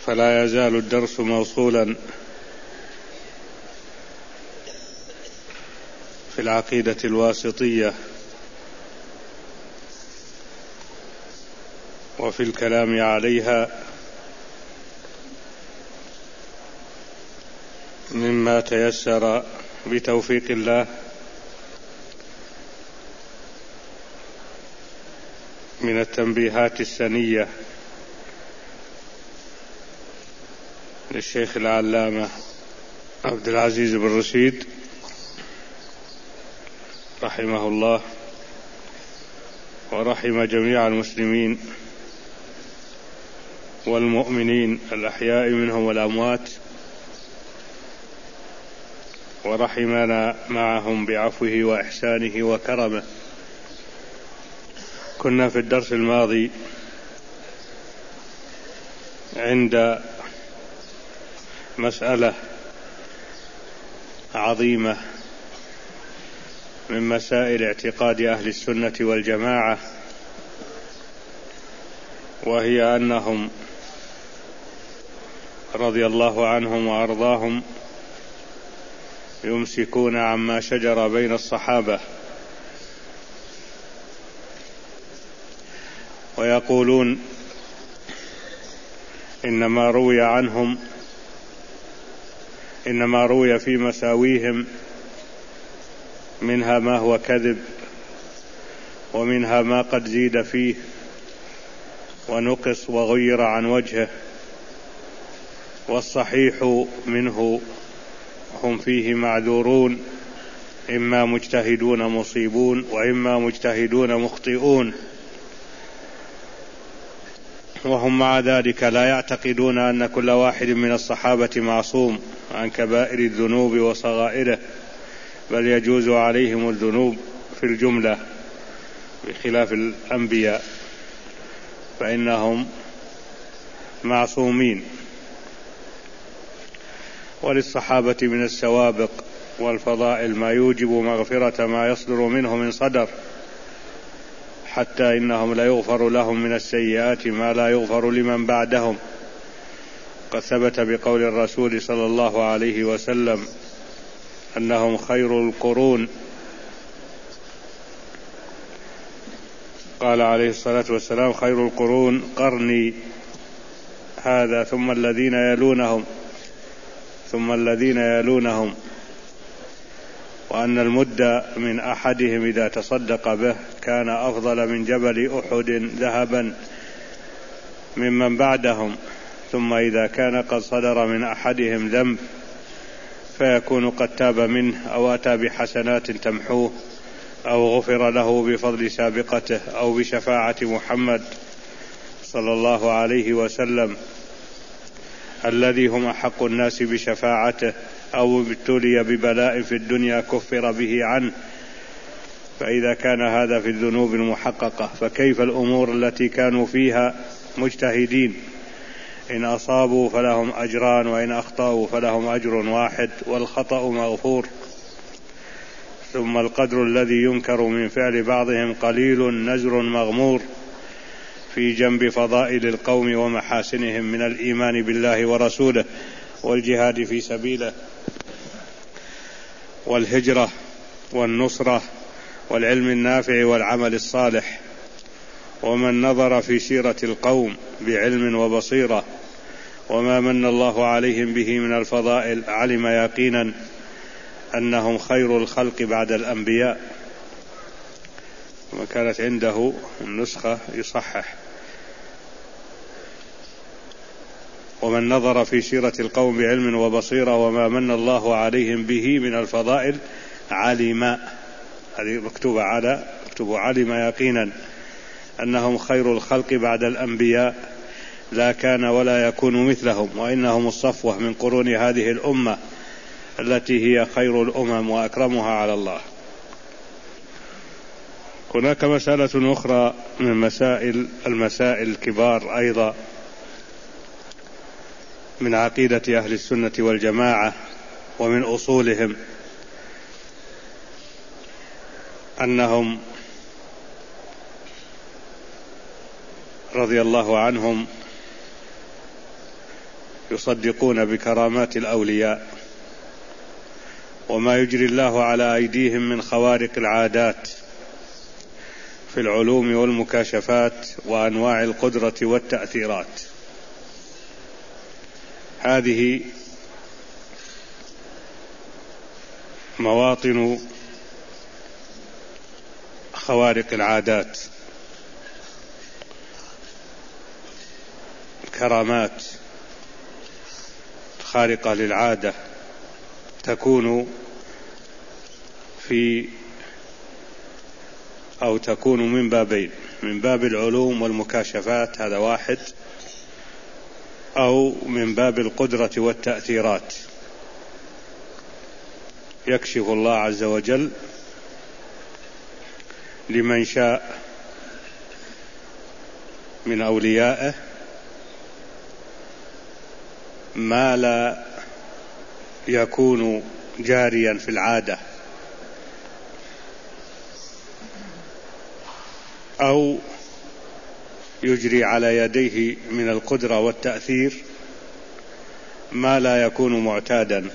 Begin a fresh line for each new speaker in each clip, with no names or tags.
فلا يزال الدرس موصولا في العقيدة الواسطية وفي الكلام عليها مما تيسر بتوفيق الله من التنبيهات السنية للشيخ العلامة عبد العزيز بن رشيد رحمه الله ورحم جميع المسلمين والمؤمنين الأحياء منهم والأموات، ورحمنا معهم بعفوه وإحسانه وكرمه. كنا في الدرس الماضي عند مسألة عظيمة من مسائل اعتقاد أهل السنة والجماعة، وهي أنهم رضي الله عنهم وأرضاهم يمسكون عما شجر بين الصحابة، ويقولون إنما روي عنهم إنما روي في مساويهم منها ما هو كذب، ومنها ما قد زيد فيه ونقص وغير عن وجهه، والصحيح منه هم فيه معذورون، إما مجتهدون مصيبون وإما مجتهدون مخطئون، وهم مع ذلك لا يعتقدون أن كل واحد من الصحابة معصوم عن كبائر الذنوب وصغائره، بل يجوز عليهم الذنوب في الجملة بخلاف الأنبياء فإنهم معصومين. وللصحابة من السوابق والفضائل ما يوجب مغفرة ما يصدر منه من صدر، حتى إنهم لا يغفر لهم من السيئات ما لا يغفر لمن بعدهم. قد ثبت بقول الرسول صلى الله عليه وسلم أنهم خير القرون، قال عليه الصلاة والسلام: خير القرون قرني هذا ثم الذين يلونهم ثم الذين يلونهم، وأن المد من أحدهم إذا تصدق به كان أفضل من جبل أحد ذهبا ممن بعدهم، ثم إذا كان قد صدر من أحدهم ذنب فيكون قد تاب منه أو أتى بحسنات تمحوه أو غفر له بفضل سابقته أو بشفاعة محمد صلى الله عليه وسلم الذي هم أحق الناس بشفاعته، أو ابتلي ببلاء في الدنيا كفر به عنه. فإذا كان هذا في الذنوب المحققة، فكيف الأمور التي كانوا فيها مجتهدين؟ إن أصابوا فلهم أجران، وإن أخطأوا فلهم أجر واحد، والخطأ مغفور. ثم القدر الذي ينكر من فعل بعضهم قليل نزر مغمور في جنب فضائل القوم ومحاسنهم من الإيمان بالله ورسوله والجهاد في سبيله والهجرة والنصرة والعلم النافع والعمل الصالح. ومن نظر في سيرة القوم بعلم وبصيرة وما من الله عليهم به من الفضائل علم يقينا أنهم خير الخلق بعد الأنبياء. وما كانت عنده النسخة يصحح: ومن نظر في سيرة القوم بعلم وبصيرة وما من الله عليهم به من الفضائل علم، هذه مكتوبة علم يقينا أنهم خير الخلق بعد الأنبياء، لا كان ولا يكون مثلهم، وإنهم الصفوة من قرون هذه الأمة التي هي خير الأمم وأكرمها على الله. هناك مسألة أخرى من المسائل الكبار أيضا من عقيدة أهل السنة والجماعة ومن أصولهم، أنهم رضي الله عنهم يصدقون بكرامات الأولياء وما يجري الله على أيديهم من خوارق العادات في العلوم والمكاشفات وأنواع القدرة والتأثيرات. هذه مواطن خوارق العادات، كرامات خارقة للعادة تكون من بابين: من باب العلوم والمكاشفات، هذا واحد، أو من باب القدرة والتأثيرات. يكشف الله عز وجل لمن شاء من أوليائه ما لا يكون جاريا في العادة، أو يجري على يديه من القدرة والتأثير ما لا يكون معتادا.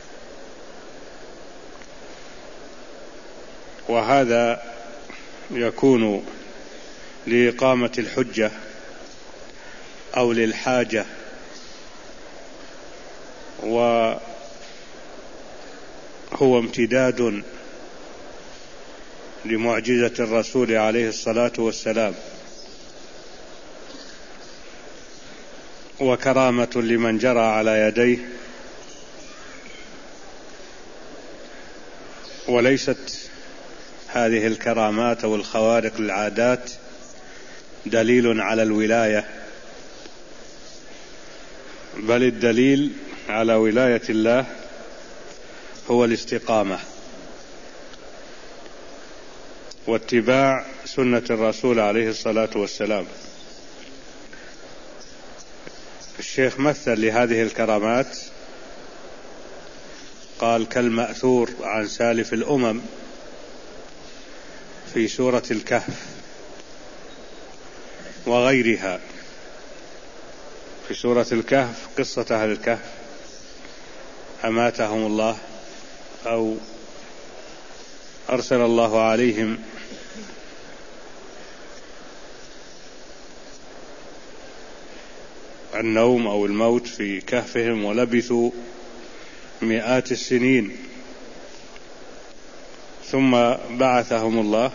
وهذا يكون لإقامة الحجة أو للحاجة، وهو امتداد لمعجزة الرسول عليه الصلاة والسلام، وكرامة لمن جرى على يديه. وليست هذه الكرامات أو الخوارق للعادات دليل على الولاية، بل الدليل على ولاية الله هو الاستقامة واتباع سنة الرسول عليه الصلاة والسلام. الشيخ مثل لهذه الكرامات، قال: كالمأثور عن سالف الأمم في سورة الكهف وغيرها. في سورة الكهف قصة أهل الكهف، أماتهم الله أو أرسل الله عليهم النوم أو الموت في كهفهم، ولبثوا مئات السنين، ثم بعثهم الله،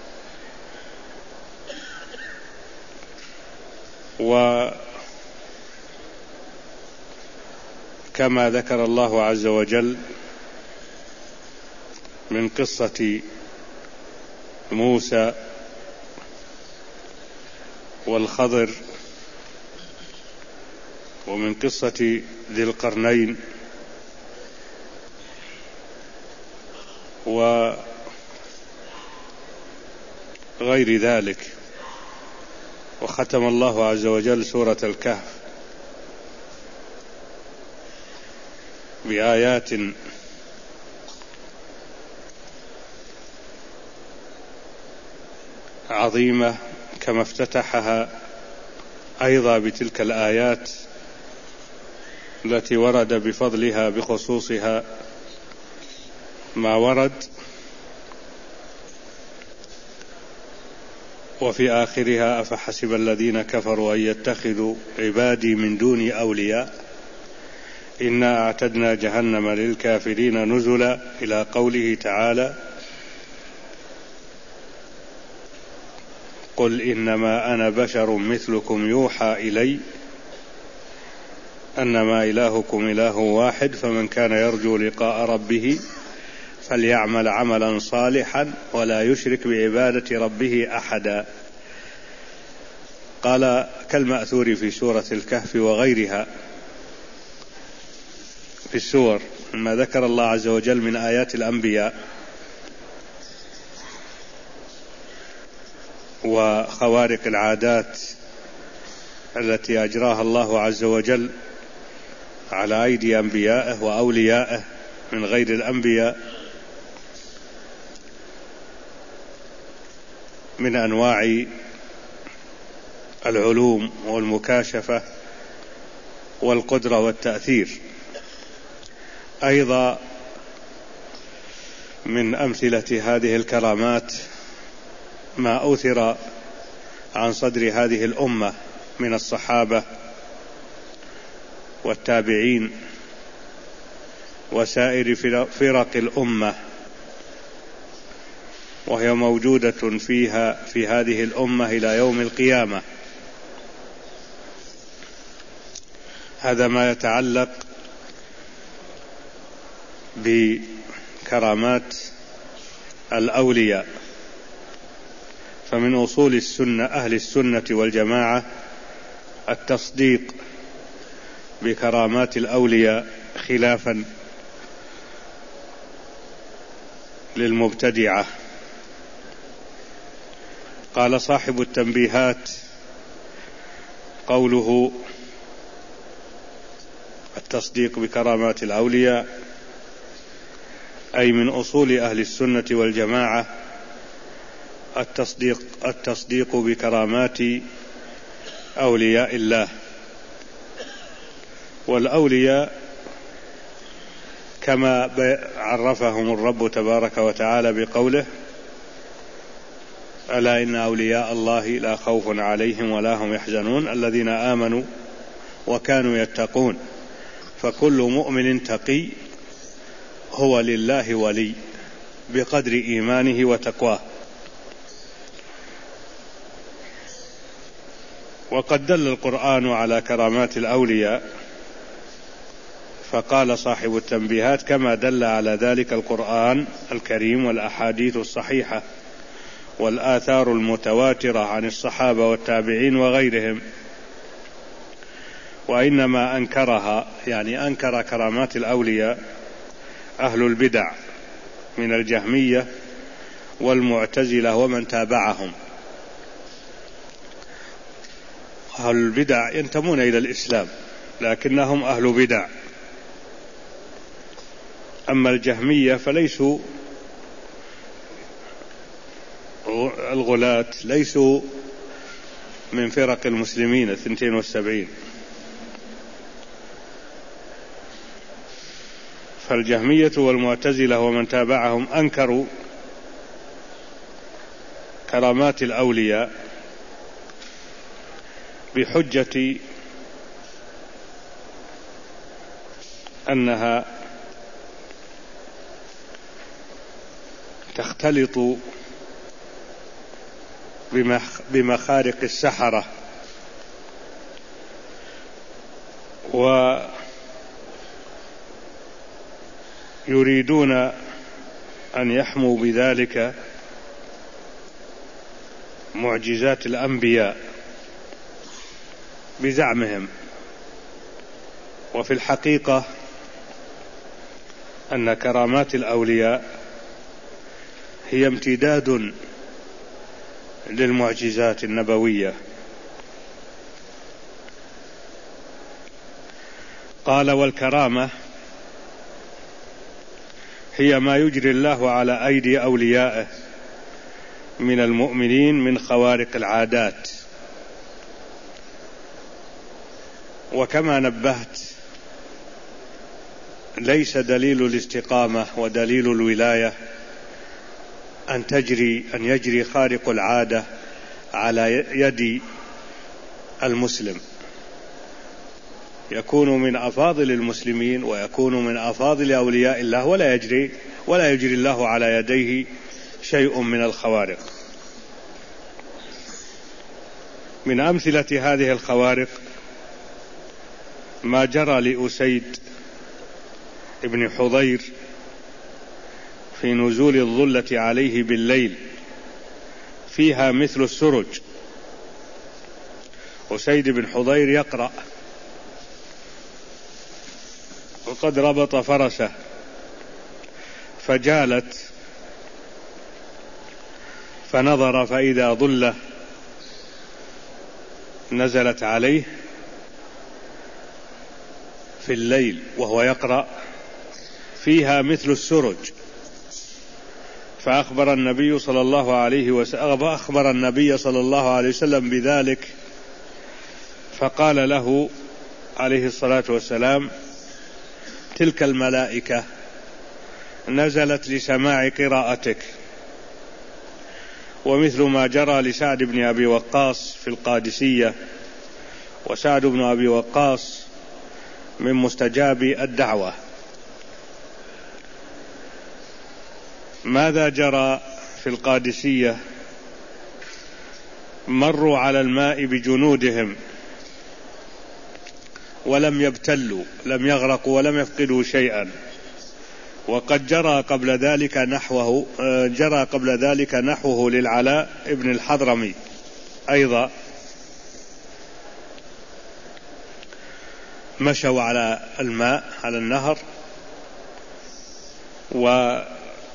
وكما ذكر الله عز وجل من قصة موسى والخضر، ومن قصة ذي القرنين، وغير ذلك. وختم الله عز وجل سورة الكهف بآيات عظيمة، كما افتتحها أيضا بتلك الآيات التي ورد بفضلها بخصوصها ما ورد. وفي آخرها: أفحسب الذين كفروا أن يتخذوا عبادي من دوني أولياء إنا أعتدنا جهنم للكافرين نزلا، إلى قوله تعالى: قل إنما أنا بشر مثلكم يوحى إلي أنما إلهكم إله واحد فمن كان يرجو لقاء ربه فليعمل عملا صالحا ولا يشرك بعبادة ربه أحدا. قال: كالمأثور في سورة الكهف وغيرها في السور، ما ذكر الله عز وجل من آيات الأنبياء وخوارق العادات التي أجراها الله عز وجل على أيدي أنبيائه وأوليائه من غير الأنبياء من أنواع العلوم والمكاشفة والقدرة والتأثير. أيضا من أمثلة هذه الكرامات ما أوثر عن صدر هذه الأمة من الصحابة والتابعين وسائر فرق الأمة، وهي موجودة في هذه الأمة إلى يوم القيامة. هذا ما يتعلق بكرامات الأولياء. فمن أصول السنة أهل السنة والجماعة التصديق بكرامات الأولياء، خلافا للمبتدعة. قال صاحب التنبيهات: قوله التصديق بكرامات الأولياء أي من أصول أهل السنة والجماعة التصديق بكرامات أولياء الله. والأولياء كما عرفهم الرب تبارك وتعالى بقوله: ألا إن أولياء الله لا خوف عليهم ولا هم يحزنون الذين آمنوا وكانوا يتقون. فكل مؤمن تقي هو لله ولي بقدر إيمانه وتقواه. وقد دل القرآن على كرامات الأولياء، فقال صاحب التنبيهات: كما دل على ذلك القرآن الكريم والأحاديث الصحيحة والآثار المتواترة عن الصحابة والتابعين وغيرهم. وإنما أنكرها، يعني أنكر كرامات الأولياء، أهل البدع من الجهمية والمعتزلة ومن تابعهم. أهل البدع ينتمون إلى الإسلام لكنهم أهل بدع. أما الجهمية فليسوا الغلاة، ليسوا من فرق المسلمين 72. فالجهمية والمعتزلة ومن تابعهم أنكروا كرامات الأولياء بحجة أنها تختلط بمخارق السحرة، ويريدون أن يحموا بذلك معجزات الأنبياء بزعمهم. وفي الحقيقة أن كرامات الأولياء هي امتداد للمعجزات النبوية. قال: والكرامة هي ما يجري الله على أيدي أوليائه من المؤمنين من خوارق العادات. وكما نبهت، ليس دليل الاستقامة ودليل الولاية أن يجري خارق العادة على يد المسلم. يكون من أفاضل المسلمين ويكون من أفاضل أولياء الله ولا يجري الله على يديه شيء من الخوارق. من أمثلة هذه الخوارق ما جرى لأسيد ابن حضير في نزول الظلة عليه بالليل فيها مثل السرج. أسيد بن حضير يقرأ وقد ربط فرسه فجالت، فنظر فإذا ظلة نزلت عليه في الليل وهو يقرأ فيها مثل السرج. فأخبر النبي صلى الله عليه وسلم بذلك، فقال له عليه الصلاة والسلام تلك الملائكة نزلت لسماع قراءتك، ومثل ما جرى لسعد بن أبي وقاص في القادسية، وسعد بن أبي وقاص من مستجابي الدعوة. ماذا جرى في القادسية؟ مروا على الماء بجنودهم ولم يبتلوا، لم يغرقوا ولم يفقدوا شيئا. وقد جرى قبل ذلك نحوه للعلاء ابن الحضرمي أيضا، مشوا على الماء على النهر وما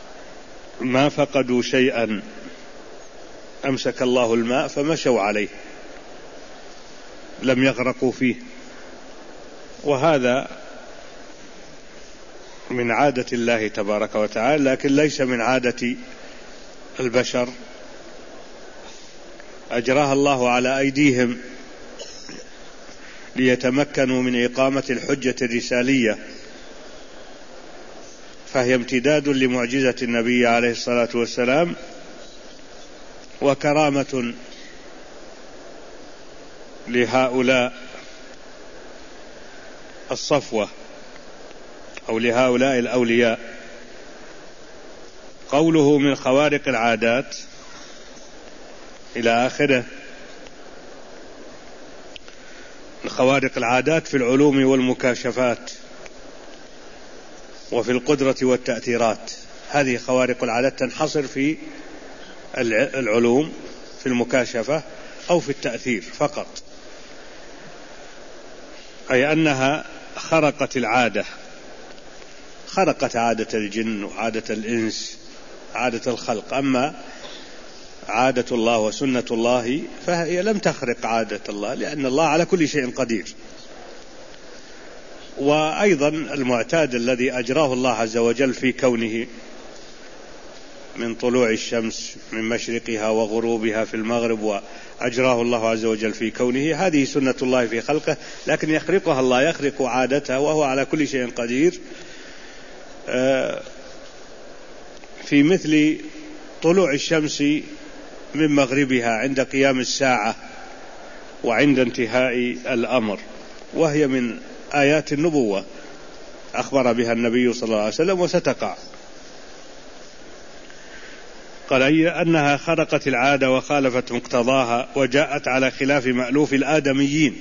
فقدوا شيئا، أمسك الله الماء فمشوا عليه لم يغرقوا فيه. وهذا من عادة الله تبارك وتعالى، لكن ليس من عادة البشر، أجراها الله على أيديهم ليتمكنوا من إقامة الحجة الرسالية، فهي امتداد لمعجزة النبي عليه الصلاة والسلام وكرامة لهؤلاء الصفوة أو لهؤلاء الأولياء. قوله من خوارق العادات إلى آخره، خوارق العادات في العلوم والمكاشفات وفي القدرة والتأثيرات. هذه خوارق العادات تنحصر في العلوم، في المكاشفة أو في التأثير فقط، أي أنها خرقت العادة، خرقت عادة الجن وعادة الإنس، عادة الخلق. أما عادة الله وسنة الله فهي لم تخرق عادة الله، لأن الله على كل شيء قدير. وأيضا المعتاد الذي أجراه الله عز وجل في كونه من طلوع الشمس من مشرقها وغروبها في المغرب، وأجراه الله عز وجل في كونه، هذه سنة الله في خلقه، لكن يخرقها الله، يخرق عادتها وهو على كل شيء قدير. في مثل طلوع الشمس من مغربها عند قيام الساعة وعند انتهاء الأمر، وهي من آيات النبوة أخبر بها النبي صلى الله عليه وسلم وستقع. قال أي أنها خرقت العادة وخالفت مقتضاها وجاءت على خلاف مألوف الآدميين،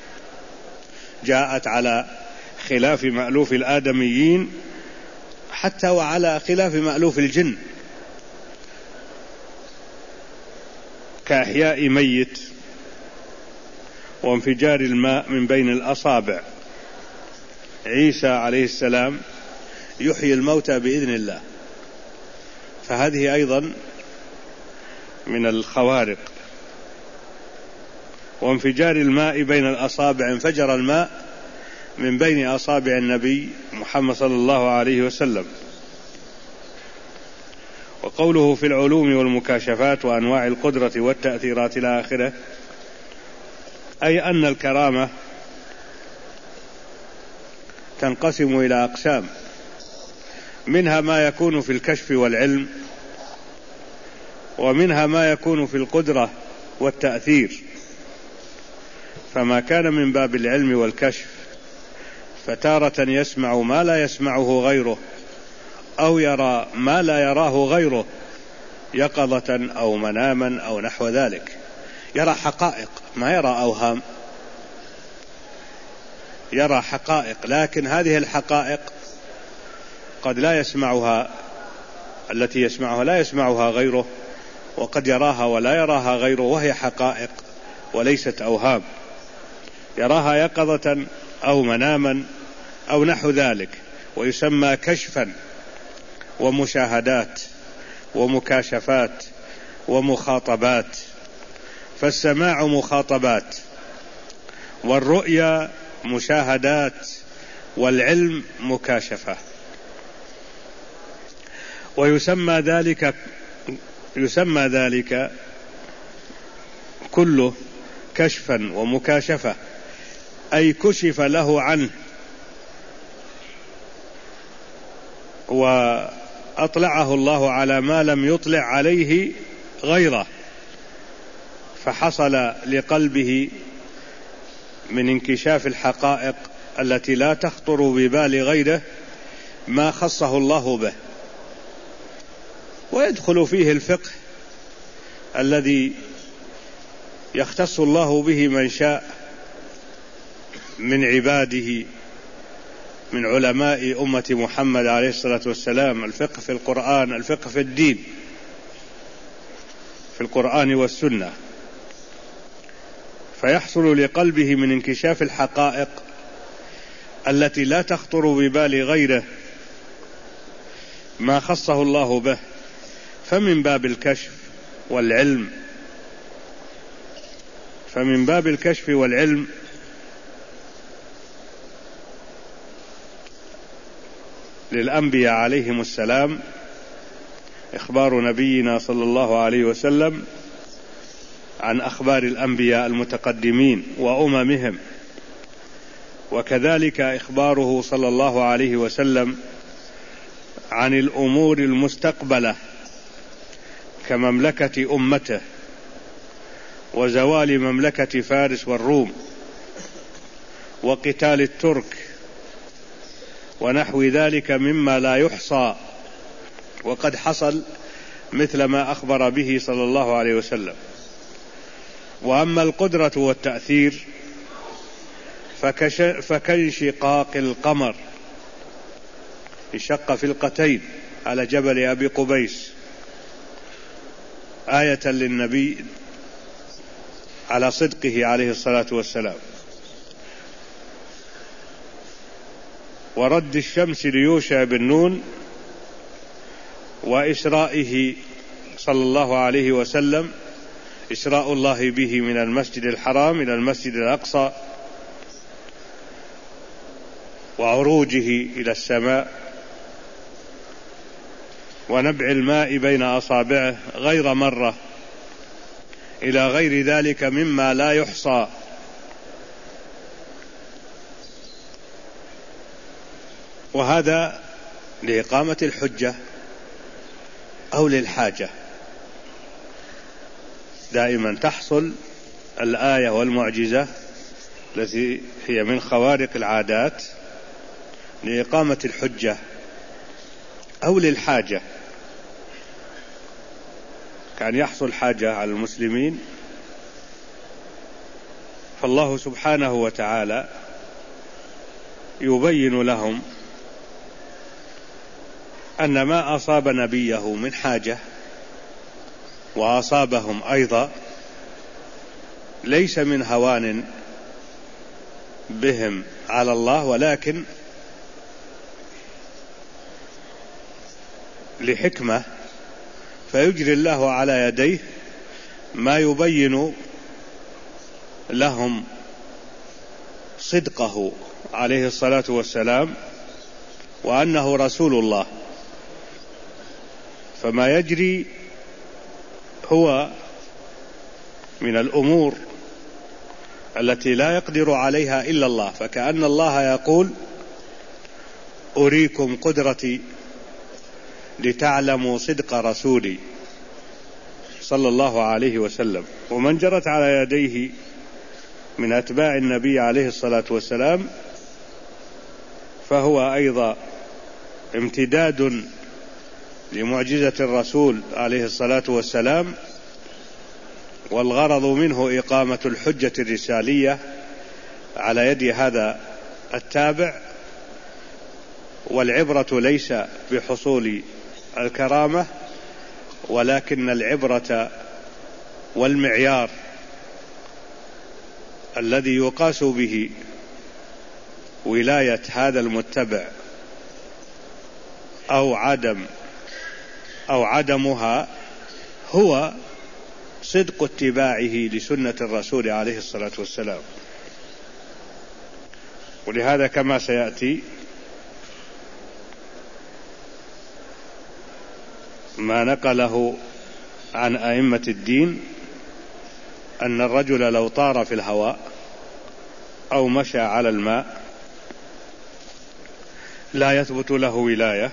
جاءت على خلاف مألوف الآدميين حتى وعلى خلاف مألوف الجن، كإحياء ميت وانفجار الماء من بين الأصابع. عيسى عليه السلام يحيي الموتى بإذن الله، فهذه أيضا من الخوارق. وانفجار الماء بين الأصابع، انفجر الماء من بين أصابع النبي محمد صلى الله عليه وسلم. وقوله في العلوم والمكاشفات وأنواع القدرة والتأثيرات إلى آخره، أي أن الكرامة تنقسم إلى أقسام، منها ما يكون في الكشف والعلم، ومنها ما يكون في القدرة والتأثير. فما كان من باب العلم والكشف فتارة يسمع ما لا يسمعه غيره، أو يرى ما لا يراه غيره يقظة أو مناما أو نحو ذلك، يرى حقائق ما يرى أوهام، يرى حقائق، لكن هذه الحقائق قد لا يسمعها، التي يسمعها لا يسمعها غيره، وقد يراها ولا يراها غيره، وهي حقائق وليست أوهام، يراها يقظة أو مناما أو نحو ذلك، ويسمى كشفا ومشاهدات ومكاشفات ومخاطبات. فالسماع مخاطبات، والرؤيا مشاهدات، والعلم مكاشفة. ويسمى ذلك كله كشفا ومكاشفة، أي كشف له عنه وأطلعه الله على ما لم يطلع عليه غيره، فحصل لقلبه من انكشاف الحقائق التي لا تخطر ببال غيره ما خصه الله به. ويدخل فيه الفقه الذي يختص الله به من شاء من عباده من علماء أمة محمد عليه الصلاة والسلام، الفقه في القرآن، الفقه في الدين في القرآن والسنة، فيحصل لقلبه من انكشاف الحقائق التي لا تخطر ببال غيره ما خصه الله به، فمن باب الكشف والعلم للأنبياء عليهم السلام إخبار نبينا صلى الله عليه وسلم عن أخبار الأنبياء المتقدمين وأممهم، وكذلك إخباره صلى الله عليه وسلم عن الأمور المستقبلة كمملكة أمته وزوال مملكة فارس والروم وقتال الترك ونحو ذلك مما لا يحصى، وقد حصل مثل ما أخبر به صلى الله عليه وسلم. وأما القدرة والتأثير فكانشقاق القمر انشق فلقتين على جبل أبي قبيس آية للنبي على صدقه عليه الصلاة والسلام، ورد الشمس ليوشع بن نون وإسرائه صلى الله عليه وسلم، إسراء الله به من المسجد الحرام إلى المسجد الأقصى وعروجه إلى السماء ونبع الماء بين أصابعه غير مرة إلى غير ذلك مما لا يحصى. وهذا لإقامة الحجة أو للحاجة، دائما تحصل الآية والمعجزة التي هي من خوارق العادات لإقامة الحجة أو للحاجة، كان يحصل حاجة على المسلمين فالله سبحانه وتعالى يبين لهم أن ما أصاب نبيه من حاجة وأصابهم أيضا ليس من هوان بهم على الله، ولكن لحكمة، فيجري الله على يديه ما يبين لهم صدقه عليه الصلاة والسلام وأنه رسول الله. فما يجري هو من الأمور التي لا يقدر عليها إلا الله، فكأن الله يقول أريكم قدرتي لتعلموا صدق رسولي صلى الله عليه وسلم. ومن جرت على يديه من أتباع النبي عليه الصلاة والسلام فهو أيضا امتداد لمعجزة الرسول عليه الصلاة والسلام، والغرض منه إقامة الحجة الرسالية على يد هذا التابع. والعبرة ليس بحصول الكرامة، ولكن العبرة والمعيار الذي يقاس به ولاية هذا المتبع أو عدمها هو صدق اتباعه لسنة الرسول عليه الصلاة والسلام. ولهذا كما سيأتي ما نقله عن أئمة الدين أن الرجل لو طار في الهواء أو مشى على الماء لا يثبت له ولاية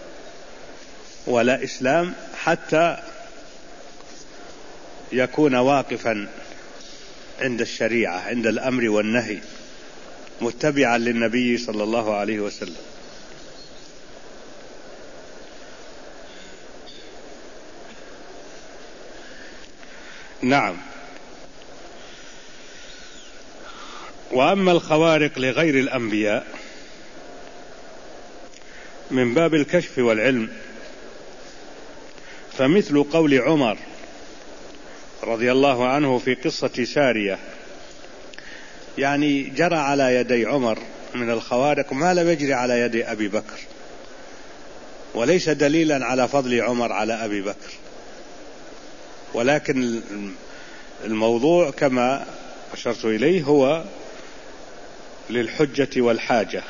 ولا إسلام حتى يكون واقفا عند الشريعة، عند الأمر والنهي، متبعا للنبي صلى الله عليه وسلم. نعم. وأما الخوارق لغير الأنبياء من باب الكشف والعلم فمثل قول عمر رضي الله عنه في قصة سارية، يعني جرى على يدي عمر من الخوارق ما لم يجري على يد أبي بكر، وليس دليلا على فضل عمر على أبي بكر، ولكن الموضوع كما أشرت إليه هو للحجة والحاجة،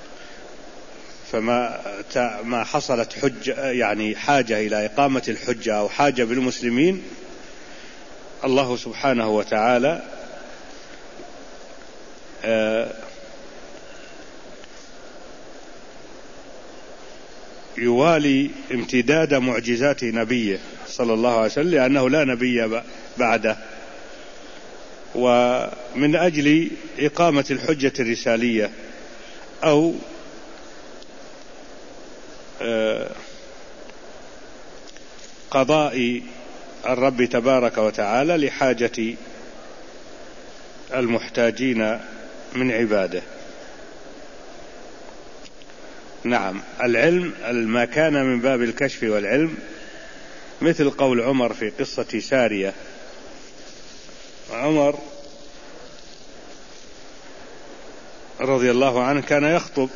فما حصلت حجة يعني حاجة إلى إقامة الحجة أو حاجة بالمسلمين، الله سبحانه وتعالى يوالي امتداد معجزات نبيه صلى الله عليه وسلم لأنه لا نبي بعده، ومن أجل إقامة الحجة الرسالية أو قضاء الرب تبارك وتعالى لحاجة المحتاجين من عباده. نعم. العلم ما كان من باب الكشف والعلم مثل قول عمر في قصة سارية. عمر رضي الله عنه كان يخطب،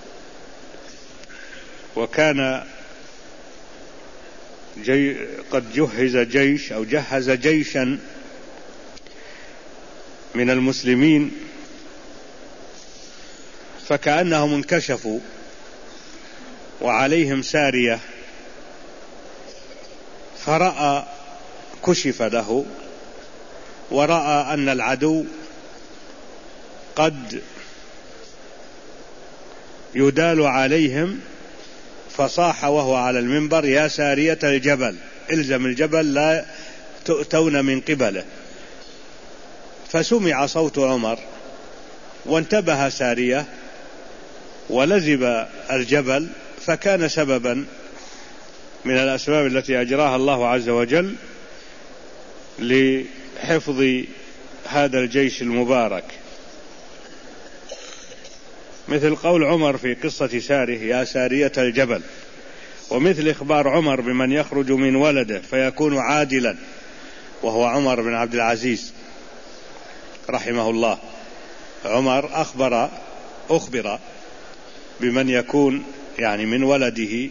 وكان قد جهز جيشا من المسلمين، فكأنهم انكشفوا وعليهم سارية، فرأى كشف له ورأى أن العدو قد يدال عليهم، فصاح وهو على المنبر: يا سارية الجبل، الزم الجبل لا تؤتون من قبله. فسمع صوت عمر وانتبه سارية ولزم الجبل، فكان سببا من الأسباب التي أجراها الله عز وجل لحفظ هذا الجيش المبارك. مثل قول عمر في قصة سارية: يا سارية الجبل. ومثل إخبار عمر بمن يخرج من ولده فيكون عادلا، وهو عمر بن عبد العزيز رحمه الله. عمر أخبر بمن يكون يعني من ولده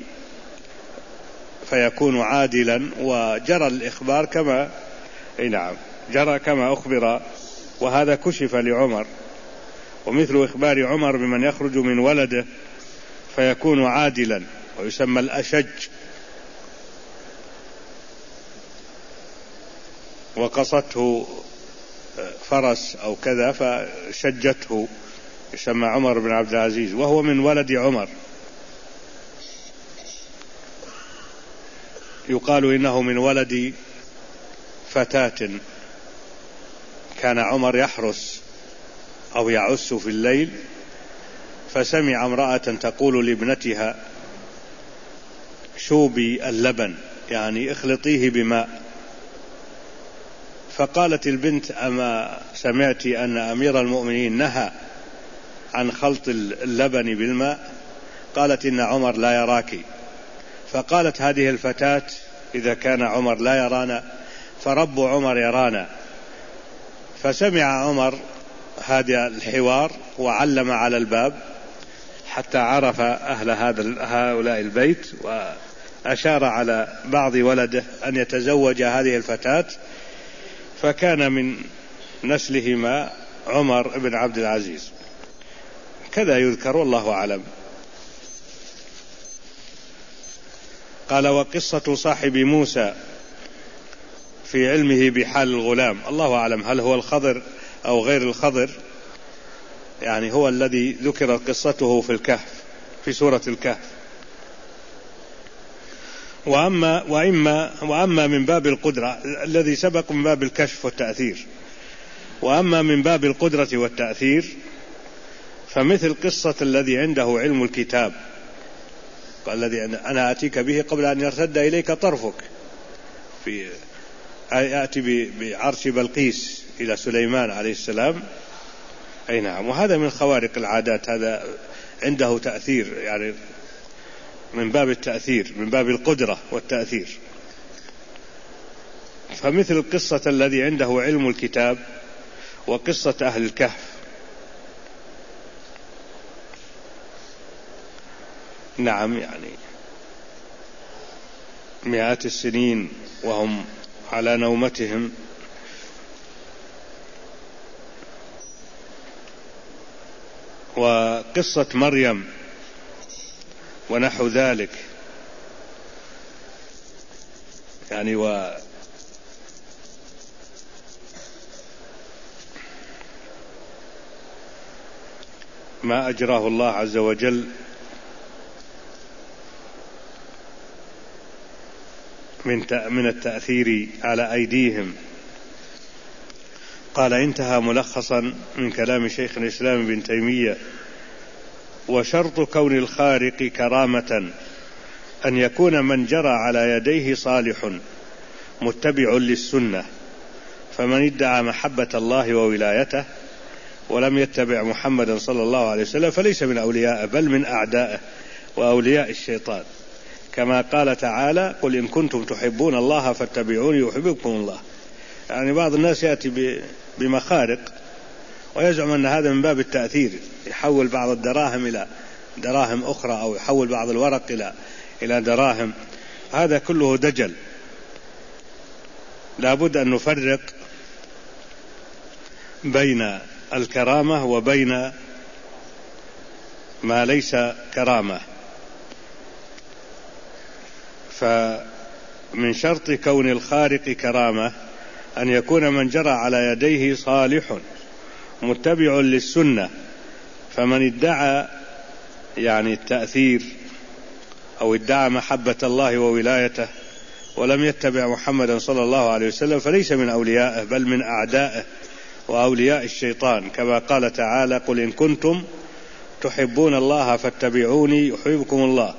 فيكون عادلا، وجرى الإخبار كما أخبر، وهذا كشف لعمر. ومثل إخبار عمر بمن يخرج من ولده فيكون عادلا، ويسمى الأشج. وقصته فرس أو كذا فشجته، يسمى عمر بن عبد العزيز، وهو من ولد عمر. يقال إنه من ولد فتاة كان عمر يحرس أو يعس في الليل، فسمع امرأة تقول لابنتها: شوبي اللبن، يعني اخلطيه بماء. فقالت البنت: أما سمعت أن أمير المؤمنين نهى عن خلط اللبن بالماء؟ قالت: إن عمر لا يراك. فقالت هذه الفتاة: إذا كان عمر لا يرانا فرب عمر يرانا. فسمع عمر هذا الحوار وعلم على الباب حتى عرف أهل هؤلاء البيت، وأشار على بعض ولده أن يتزوج هذه الفتاة، فكان من نسلهما عمر بن عبد العزيز. كذا يذكر والله أعلم. قال: وقصة صاحب موسى في علمه بحال الغلام، الله أعلم هل هو الخضر أو غير الخضر، يعني هو الذي ذكرت قصته في الكهف في سورة الكهف. وأما من باب القدرة الذي سبق من باب الكشف والتأثير، وأما من باب القدرة والتأثير فمثل قصة الذي عنده علم الكتاب، الذي أنا آتيك به قبل أن يرتد إليك طرفك، يأتي بعرش بلقيس إلى سليمان عليه السلام. أي نعم، وهذا من خوارق العادات، هذا عنده تأثير، يعني من باب التأثير، من باب القدرة والتأثير. فمثل قصة الذي عنده علم الكتاب وقصة أهل الكهف. نعم، يعني مئات السنين وهم على نومتهم، وقصة مريم ونحو ذلك، يعني ما أجراه الله عز وجل من التأثير على أيديهم. قال: انتهى ملخصا من كلام شيخ الإسلام ابن تيمية: وشرط كون الخارق كرامة أن يكون من جرى على يديه صالح متبع للسنة، فمن ادعى محبة الله وولايته ولم يتبع محمدا صلى الله عليه وسلم فليس من أوليائه بل من أعدائه وأولياء الشيطان، كما قال تعالى: قل إن كنتم تحبون الله فاتبعوني يحببكم الله. يعني بعض الناس يأتي بمخارق ويزعم أن هذا من باب التأثير، يحول بعض الدراهم إلى دراهم أخرى، أو يحول بعض الورق إلى دراهم. هذا كله دجل. لابد أن نفرق بين الكرامة وبين ما ليس كرامة. فمن شرط كون الخارق كرامة أن يكون من جرى على يديه صالح متبع للسنة، فمن ادعى يعني التأثير أو ادعى محبة الله وولايته ولم يتبع محمدا صلى الله عليه وسلم فليس من أوليائه بل من أعدائه وأولياء الشيطان، كما قال تعالى: قل إن كنتم تحبون الله فاتبعوني يحببكم الله.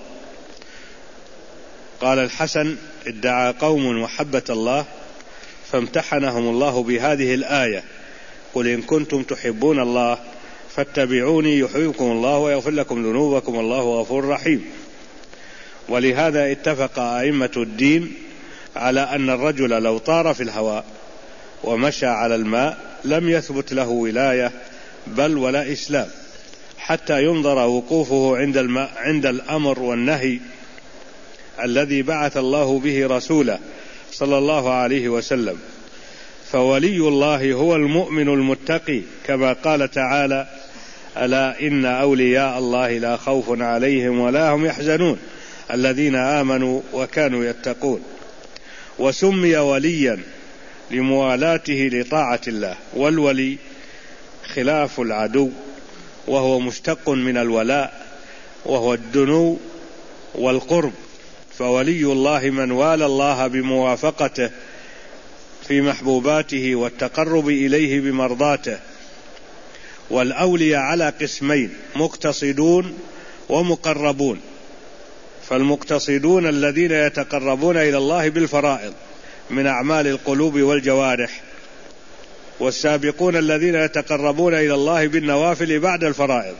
قال الحسن: ادعى قوم محبة الله فامتحنهم الله بهذه الآية: قل إن كنتم تحبون الله فاتبعوني يحببكم الله ويغفر لكم ذنوبكم والله غفور رحيم. ولهذا اتفق أئمة الدين على أن الرجل لو طار في الهواء ومشى على الماء لم يثبت له ولاية بل ولا إسلام، حتى ينظر وقوفه عند الأمر والنهي الذي بعث الله به رسوله صلى الله عليه وسلم. فولي الله هو المؤمن المتقي، كما قال تعالى: ألا إن أولياء الله لا خوف عليهم ولا هم يحزنون الذين آمنوا وكانوا يتقون. وسمي وليا لموالاته لطاعة الله، والولي خلاف العدو، وهو مشتق من الولاء وهو الدنو والقرب. فولي الله من والى الله بموافقته في محبوباته والتقرب إليه بمرضاته. والأولياء على قسمين: مقتصدون ومقربون. فالمقتصدون الذين يتقربون إلى الله بالفرائض من أعمال القلوب والجوارح، والسابقون الذين يتقربون إلى الله بالنوافل بعد الفرائض.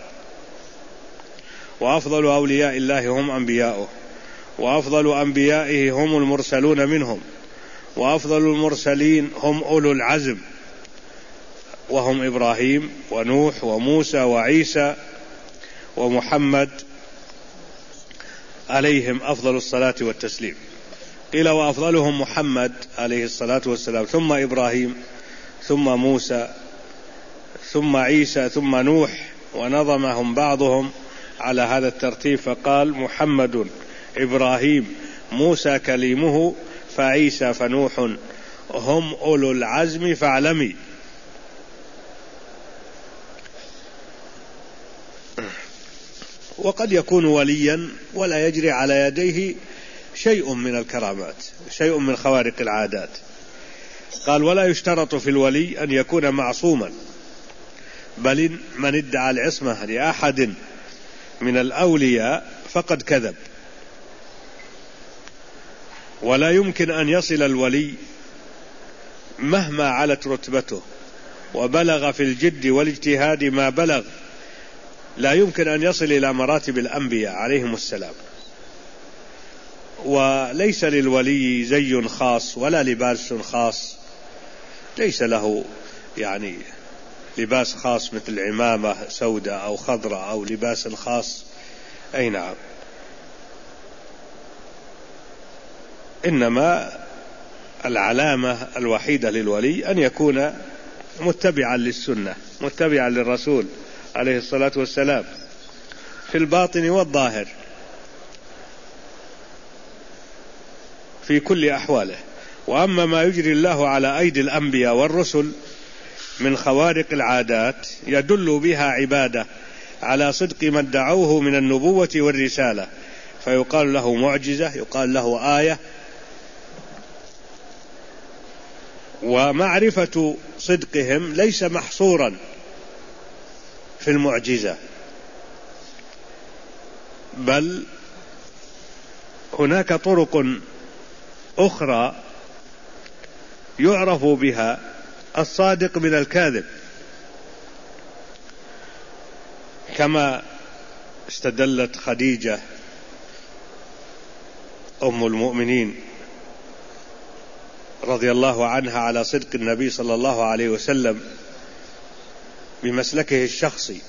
وأفضل أولياء الله هم أنبياؤه، وأفضل أنبيائه هم المرسلون منهم، وأفضل المرسلين هم أولو العزم، وهم إبراهيم ونوح وموسى وعيسى ومحمد عليهم أفضل الصلاة والتسليم. قيل: وأفضلهم محمد عليه الصلاة والسلام، ثم إبراهيم، ثم موسى، ثم عيسى، ثم نوح. ونظمهم بعضهم على هذا الترتيب فقال: محمد، إبراهيم، موسى كليمه، فعيسى، فنوح، هم أولو العزم فاعلمي. وقد يكون وليا ولا يجري على يديه شيء من الكرامات، شيء من خوارق العادات. قال: ولا يشترط في الولي أن يكون معصوما، بل من ادعى العصمة لأحد من الأولياء فقد كذب. ولا يمكن أن يصل الولي مهما علت رتبته وبلغ في الجد والاجتهاد ما بلغ، لا يمكن أن يصل إلى مراتب الأنبياء عليهم السلام. وليس للولي زي خاص ولا لباس خاص، ليس له يعني لباس خاص مثل عمامة سوداء أو خضراء أو لباس خاص. أي نعم، إنما العلامة الوحيدة للولي أن يكون متبعا للسنة، متبعا للرسول عليه الصلاة والسلام في الباطن والظاهر في كل أحواله. وأما ما يجري الله على أيدي الأنبياء والرسل من خوارق العادات يدل بها عباده على صدق ما ادعوه من النبوة والرسالة، فيقال له معجزة، يقال له آية. ومعرفة صدقهم ليس محصورا في المعجزة، بل هناك طرق أخرى يعرف بها الصادق من الكاذب، كما استدلت خديجة أم المؤمنين رضي الله عنها على صدق النبي صلى الله عليه وسلم بمسلكه الشخصي،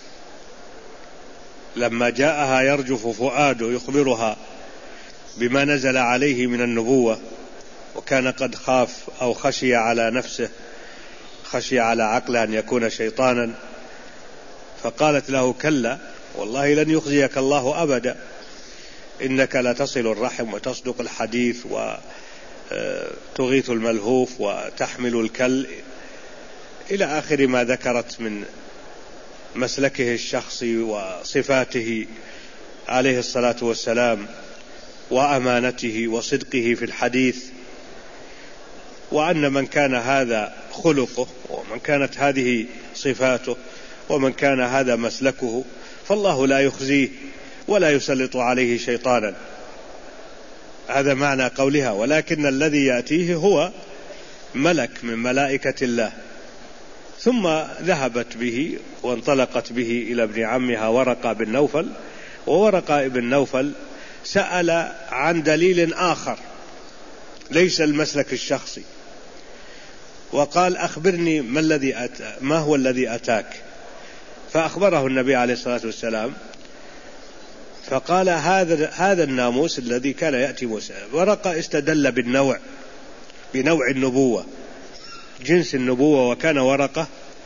لما جاءها يرجف فؤاده يخبرها بما نزل عليه من النبوة، وكان قد خاف أو خشي على نفسه، خشي على عقله أن يكون شيطانا، فقالت له: كلا والله لن يخزيك الله أبدا، إنك لتصل الرحم وتصدق الحديث وتغيث الملهوف وتحمل الكل، إلى آخر ما ذكرت من مسلكه الشخصي وصفاته عليه الصلاة والسلام وأمانته وصدقه في الحديث، وأن من كان هذا خلقه ومن كانت هذه صفاته ومن كان هذا مسلكه فالله لا يخزيه ولا يسلط عليه شيطانا. هذا معنى قولها: ولكن الذي يأتيه هو ملك من ملائكة الله. ثم ذهبت به وانطلقت به إلى ابن عمها ورقة بن نوفل، وورقة بن نوفل سأل عن دليل آخر ليس المسلك الشخصي، وقال: أخبرني ما هو الذي أتاك؟ فأخبره النبي عليه الصلاة والسلام، فقال: هذا الناموس الذي كان يأتي موسى. ورقة استدل بنوع النبوة، جنس النبوة، وكان ورقة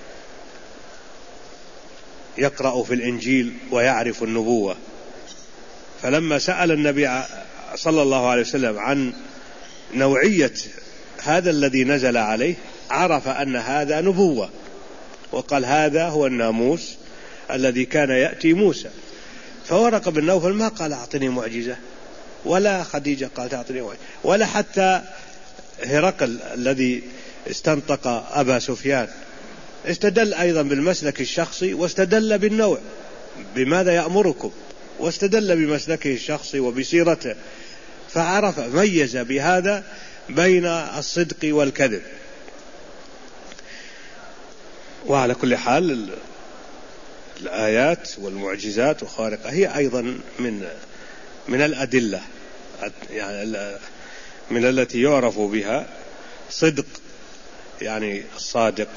يقرأ في الإنجيل ويعرف النبوة، فلما سأل النبي صلى الله عليه وسلم عن نوعية هذا الذي نزل عليه عرف أن هذا نبوة، وقال: هذا هو الناموس الذي كان يأتي موسى. فورق بن نوفل ما قال: أعطني معجزة، ولا خديجة قالت: أعطني معجزة، ولا حتى هرقل الذي استنطق أبا سفيان استدل أيضا بالمسلك الشخصي، واستدل بالنوع بماذا يأمركم، واستدل بمسلكه الشخصي وبسيرته، فعرف ميز بهذا بين الصدق والكذب. وعلى كل حال الآيات والمعجزات وخارقة هي أيضا من الأدلة، يعني من التي يعرف بها صدق يعني الصادق.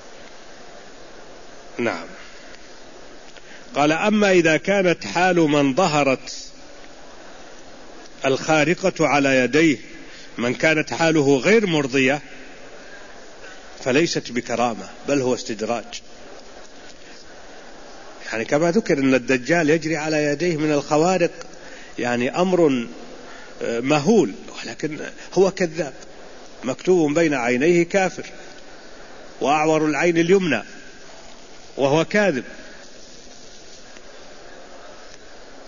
نعم. قال: أما إذا كانت حال من ظهرت الخارقة على يديه من كانت حاله غير مرضية فليست بكرامة، بل هو استدراج. يعني كما ذكر أن الدجال يجري على يديه من الخوارق يعني أمر مهول، ولكن هو كذاب، مكتوب بين عينيه كافر، وأعور العين اليمنى، وهو كاذب.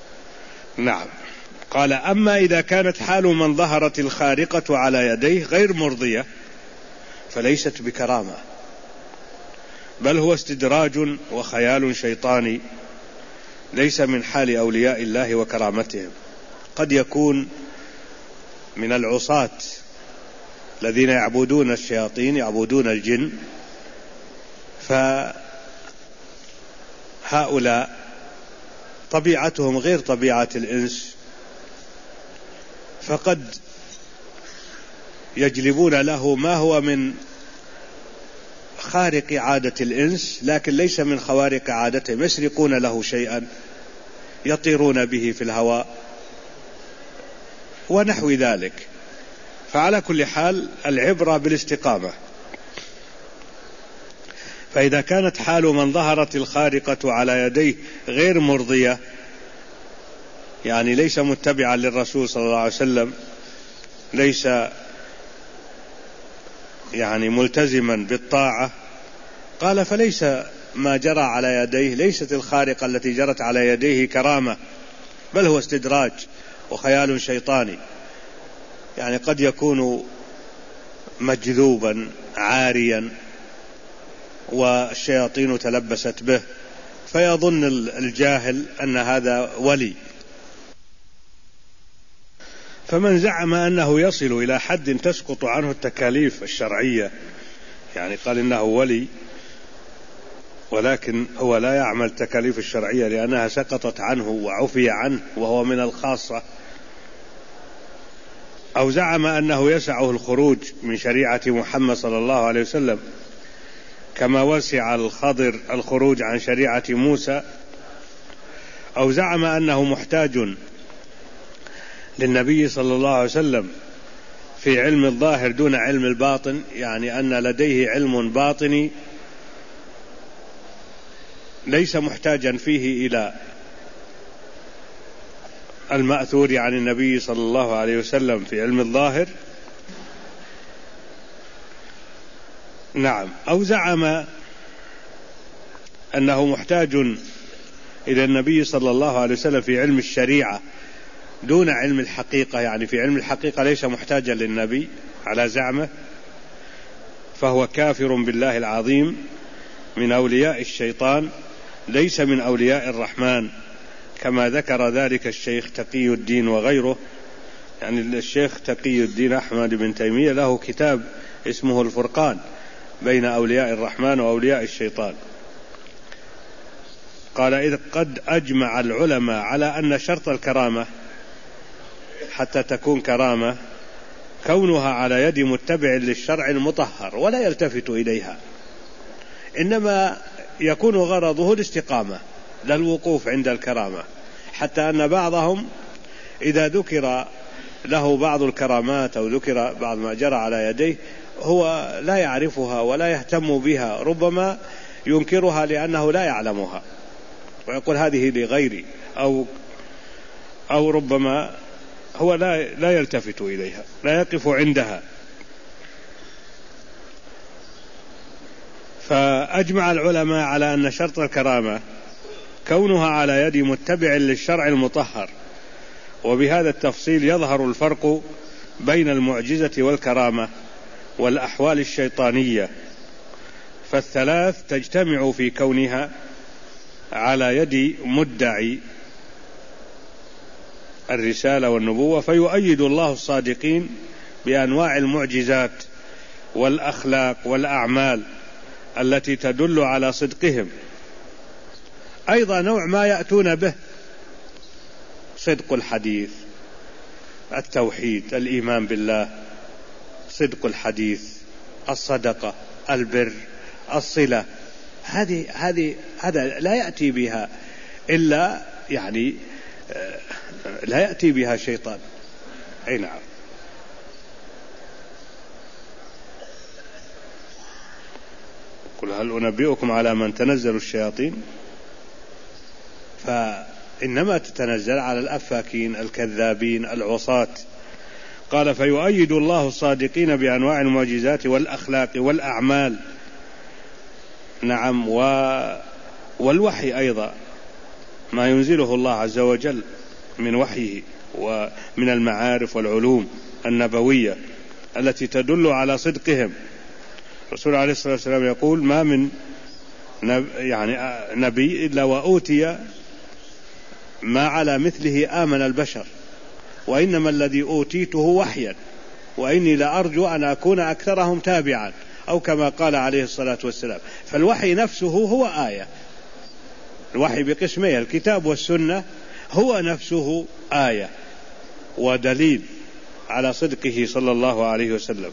نعم. قال: أما إذا كانت حال من ظهرت الخارقة على يديه غير مرضية فليست بكرامة، بل هو استدراج وخيال شيطاني، ليس من حال أولياء الله وكرامتهم. قد يكون من العصاة الذين يعبدون الشياطين، يعبدون الجن، فهؤلاء طبيعتهم غير طبيعة الإنس، فقد يجلبون له ما هو من خارق عادة الإنس لكن ليس من خوارق عادتهم، يسرقون له شيئا، يطيرون به في الهواء ونحو ذلك. فعلى كل حال العبرة بالاستقامة. فإذا كانت حال من ظهرت الخارقة على يديه غير مرضية، يعني ليس متبعا للرسول صلى الله عليه وسلم، ليس يعني ملتزما بالطاعة، قال: فليس ما جرى على يديه، ليست الخارقة التي جرت على يديه كرامة، بل هو استدراج وخيال شيطاني. يعني قد يكون مجذوبا عاريا والشياطين تلبست به، فيظن الجاهل أن هذا ولي. فمن زعم أنه يصل إلى حد تسقط عنه التكاليف الشرعية، يعني قال إنه ولي ولكن هو لا يعمل التكاليف الشرعية لأنها سقطت عنه وعفي عنه وهو من الخاصة، أو زعم أنه يسعه الخروج من شريعة محمد صلى الله عليه وسلم كما وسع الخضر الخروج عن شريعة موسى، أو زعم أنه محتاج للنبي صلى الله عليه وسلم في علم الظاهر دون علم الباطن، يعني أن لديه علم باطني ليس محتاجا فيه إلى المأثور عن النبي صلى الله عليه وسلم في علم الظاهر. نعم. أو زعم أنه محتاج إلى النبي صلى الله عليه وسلم في علم الشريعة دون علم الحقيقة، يعني في علم الحقيقة ليس محتاجا للنبي على زعمه، فهو كافر بالله العظيم، من أولياء الشيطان، ليس من أولياء الرحمن، كما ذكر ذلك الشيخ تقي الدين وغيره. يعني الشيخ تقي الدين أحمد بن تيمية له كتاب اسمه الفرقان بين أولياء الرحمن وأولياء الشيطان. قال: إذ قد أجمع العلماء على أن شرط الكرامة حتى تكون كرامة كونها على يد متبع للشرع المطهر ولا يلتفت إليها، إنما يكون غرضه الاستقامة لا الوقوف عند الكرامة، حتى أن بعضهم إذا ذكر له بعض الكرامات أو ذكر بعض ما جرى على يديه هو لا يعرفها ولا يهتم بها، ربما ينكرها لأنه لا يعلمها ويقول هذه لغيري، أو ربما هو لا يلتفت إليها، لا يقف عندها. فأجمع العلماء على أن شرط الكرامة كونها على يد متبع للشرع المطهر، وبهذا التفصيل يظهر الفرق بين المعجزة والكرامة والأحوال الشيطانية، فالثلاث تجتمع في كونها على يد مدعي الرسالة والنبوة، فيؤيد الله الصادقين بأنواع المعجزات والأخلاق والأعمال التي تدل على صدقهم. أيضا نوع ما يأتون به صدق الحديث، التوحيد، الإيمان بالله، صدق الحديث، الصدقة، البر، الصلة، هذا لا يأتي بها إلا يعني لا يأتي بها شيطان. أي نعم. قل هل أنبئكم على من تنزل الشياطين، فإنما تتنزل على الأفاكين الكذابين العصاة. قال: فيؤيد الله الصادقين بأنواع المعجزات والأخلاق والأعمال. نعم. والوحي أيضا ما ينزله الله عز وجل من وحيه ومن المعارف والعلوم النبوية التي تدل على صدقهم. الرسول عليه الصلاة والسلام يقول: ما من نبي إلا وأوتي ما على مثله آمن البشر، وإنما الذي أوتيته وحيا، وإني لأرجو أن أكون أكثرهم تابعا، أو كما قال عليه الصلاة والسلام. فالوحي نفسه هو آية. الوحي بقسميه الكتاب والسنة هو نفسه آية ودليل على صدقه صلى الله عليه وسلم.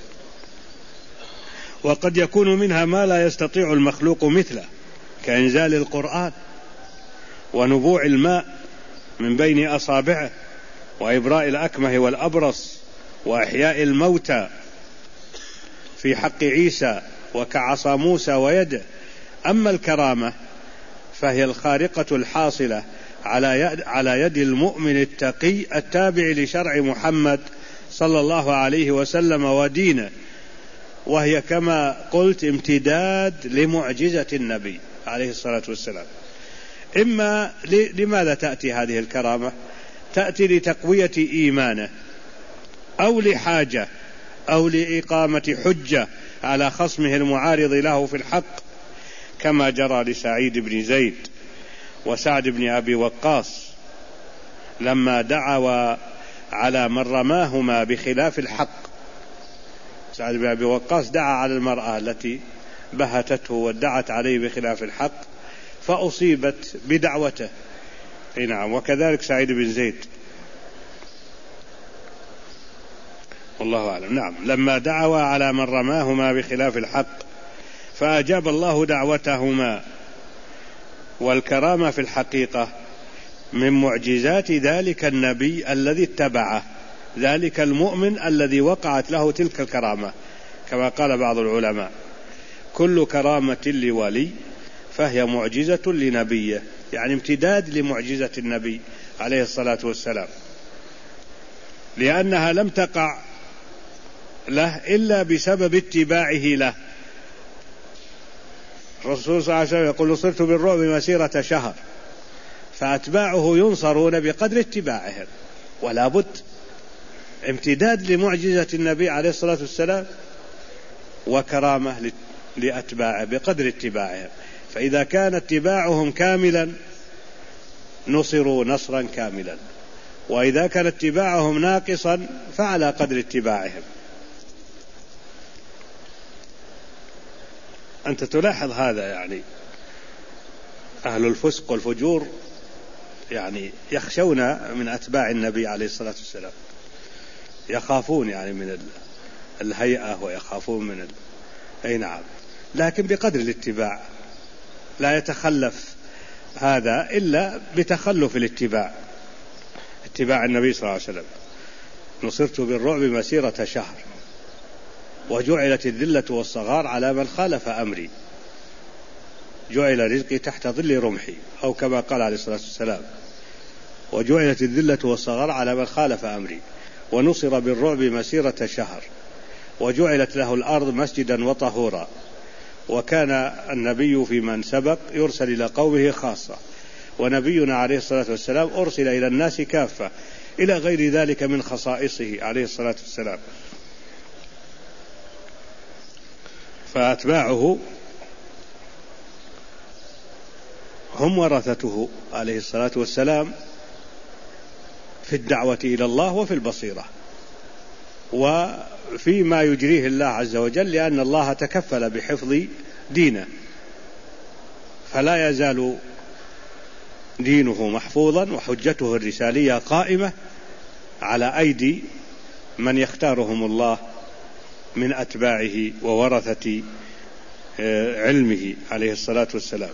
وقد يكون منها ما لا يستطيع المخلوق مثله، كإنزال القرآن ونبوع الماء من بين أصابعه وإبراء الأكمه والأبرص وإحياء الموتى في حق عيسى وكعصا موسى ويده. أما الكرامة فهي الخارقة الحاصلة على يد المؤمن التقي التابع لشرع محمد صلى الله عليه وسلم ودينه، وهي كما قلت امتداد لمعجزة النبي عليه الصلاة والسلام. إما لماذا تأتي هذه الكرامة؟ تأتي لتقوية إيمانه، أو لحاجة، أو لإقامة حجة على خصمه المعارض له في الحق، كما جرى لسعيد بن زيد وسعد بن أبي وقاص لما دعوا على من رماهما بخلاف الحق. سعد بن أبي وقاص دعا على المرأة التي بهتته وادعت عليه بخلاف الحق فأصيبت بدعوته. نعم، وكذلك سعيد بن زيد والله أعلم. نعم، لما دعوا على من رماهما بخلاف الحق فأجاب الله دعوتهما. والكرامة في الحقيقة من معجزات ذلك النبي الذي اتبعه، ذلك المؤمن الذي وقعت له تلك الكرامة، كما قال بعض العلماء: كل كرامة لولي فهي معجزة لنبيه، يعني امتداد لمعجزة النبي عليه الصلاة والسلام، لأنها لم تقع له إلا بسبب اتباعه له. الرسول صلى الله عليه وسلم يقول: صرت بالرعب مسيرة شهر، فأتباعه ينصرون بقدر اتباعهم، ولا بد امتداد لمعجزة النبي عليه الصلاة والسلام وكرامة لأتباعه بقدر اتباعهم. فإذا كان اتباعهم كاملا نصروا نصرا كاملا، وإذا كان اتباعهم ناقصا فعلى قدر اتباعهم. أنت تلاحظ هذا، يعني أهل الفسق والفجور يعني يخشون من أتباع النبي عليه الصلاة والسلام، يخافون يعني من الهيئة ويخافون من أي نعم، لكن بقدر الاتباع لا يتخلف هذا إلا بتخلف اتباع النبي صلى الله عليه وسلم. نصرت بالرعب مسيرة شهر، وجعلت الذلة والصغار على من خالف أمري، جعل رزقي تحت ظل رمحي، أو كما قال عليه الصلاة والسلام: وجعلت الذلة والصغار على من خالف أمري. ونصر بالرعب مسيرة شهر، وجعلت له الأرض مسجدا وطهورا. وكان النبي في من سبق يرسل إلى قومه خاصة، ونبينا عليه الصلاة والسلام أرسل إلى الناس كافة، إلى غير ذلك من خصائصه عليه الصلاة والسلام. فأتباعه هم ورثته عليه الصلاة والسلام في الدعوة إلى الله وفي البصيرة وفيما يجريه الله عز وجل، لأن الله تكفل بحفظ دينه، فلا يزال دينه محفوظا وحجته الرسالية قائمة على أيدي من يختارهم الله من أتباعه وورثة علمه عليه الصلاة والسلام.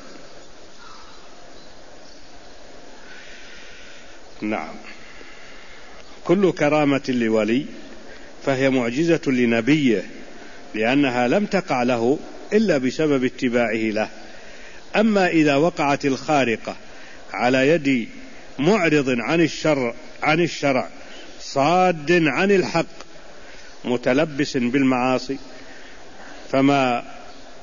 نعم، كل كرامة لولي فهي معجزة لنبيه، لأنها لم تقع له إلا بسبب اتباعه له. أما إذا وقعت الخارقة على يد معرض عن الشرع صاد عن الحق متلبس بالمعاصي، فما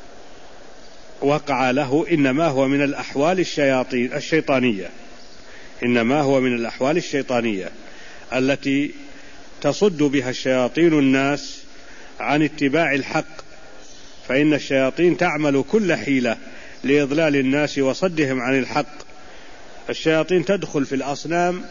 وقع له إنما هو من الأحوال الشيطانية، إنما هو من الأحوال الشيطانية التي تصد بها الشياطين الناس عن اتباع الحق، فإن الشياطين تعمل كل حيلة لإضلال الناس وصدهم عن الحق. الشياطين تدخل في الأصنام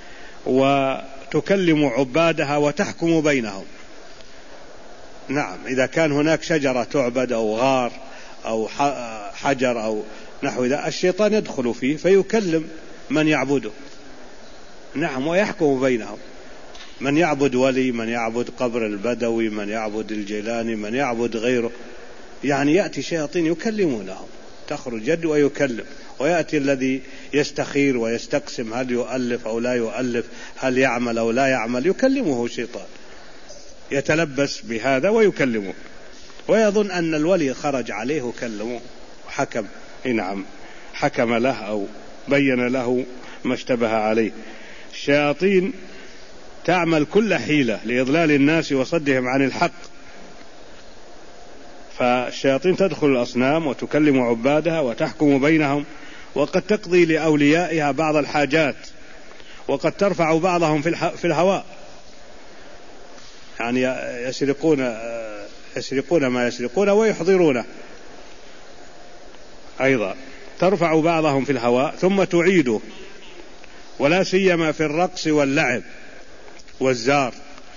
وتكلم عبادها وتحكم بينهم. نعم، إذا كان هناك شجرة تعبد أو غار أو حجر أو نحو ذلك، الشيطان يدخل فيه فيكلم من يعبده. نعم، ويحكم بينهم، من يعبد ولي، من يعبد قبر البدوي، من يعبد الجيلاني، من يعبد غيره. يعني يأتي شياطين يكلمونهم، تخرج يد ويكلم، ويأتي الذي يستخير ويستقسم هل يؤلف أو لا يؤلف، هل يعمل أو لا يعمل، يكلمه شيطان، يتلبس بهذا ويكلمه، ويظن أن الولي خرج عليه وكلمه وحكم. نعم، حكم له أو بين له ما اشتبه عليه. الشياطين تعمل كل حيلة لإضلال الناس وصدهم عن الحق، فالشياطين تدخل الأصنام وتكلم عبادها وتحكم بينهم، وقد تقضي لأوليائها بعض الحاجات، وقد ترفع بعضهم في الهواء. يعني يسرقون ما يسرقون ويحضرونه أيضا، ترفع بعضهم في الهواء ثم تعيده، ولا سيما في الرقص واللعب والزار.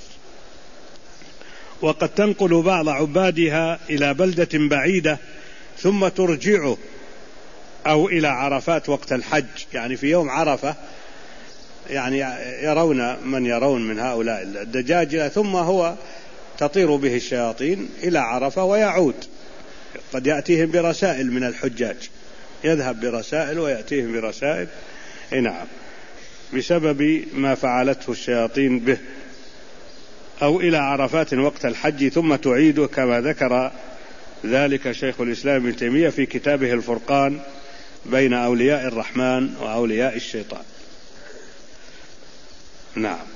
وقد تنقل بعض عبادها إلى بلدة بعيدة ثم ترجعه، أو إلى عرفات وقت الحج، يعني في يوم عرفة يعني يرون من يرون من هؤلاء الدجاجلة، ثم هو تطير به الشياطين إلى عرفة ويعود. قد يأتيهم برسائل من الحجاج، يذهب برسائل ويأتيهم برسائل. نعم، بسبب ما فعلته الشياطين به. أو إلى عرفات وقت الحج ثم تعيده، كما ذكر ذلك شيخ الإسلام ابن تيمية في كتابه الفرقان بين أولياء الرحمن وأولياء الشيطان. نعم،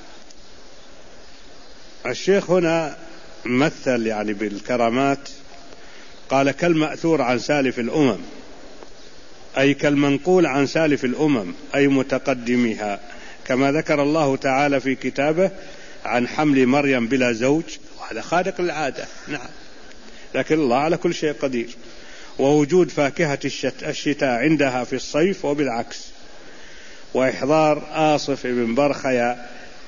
الشيخ هنا مثل يعني بالكرامات، قال كالمأثور عن سالف الأمم، أي كالمنقول عن سالف الأمم، أي متقدمها، كما ذكر الله تعالى في كتابه عن حمل مريم بلا زوج، وهذا خارق العادة. نعم، لكن الله على كل شيء قدير. ووجود فاكهة الشتاء عندها في الصيف وبالعكس. وإحضار آصف بن برخيا،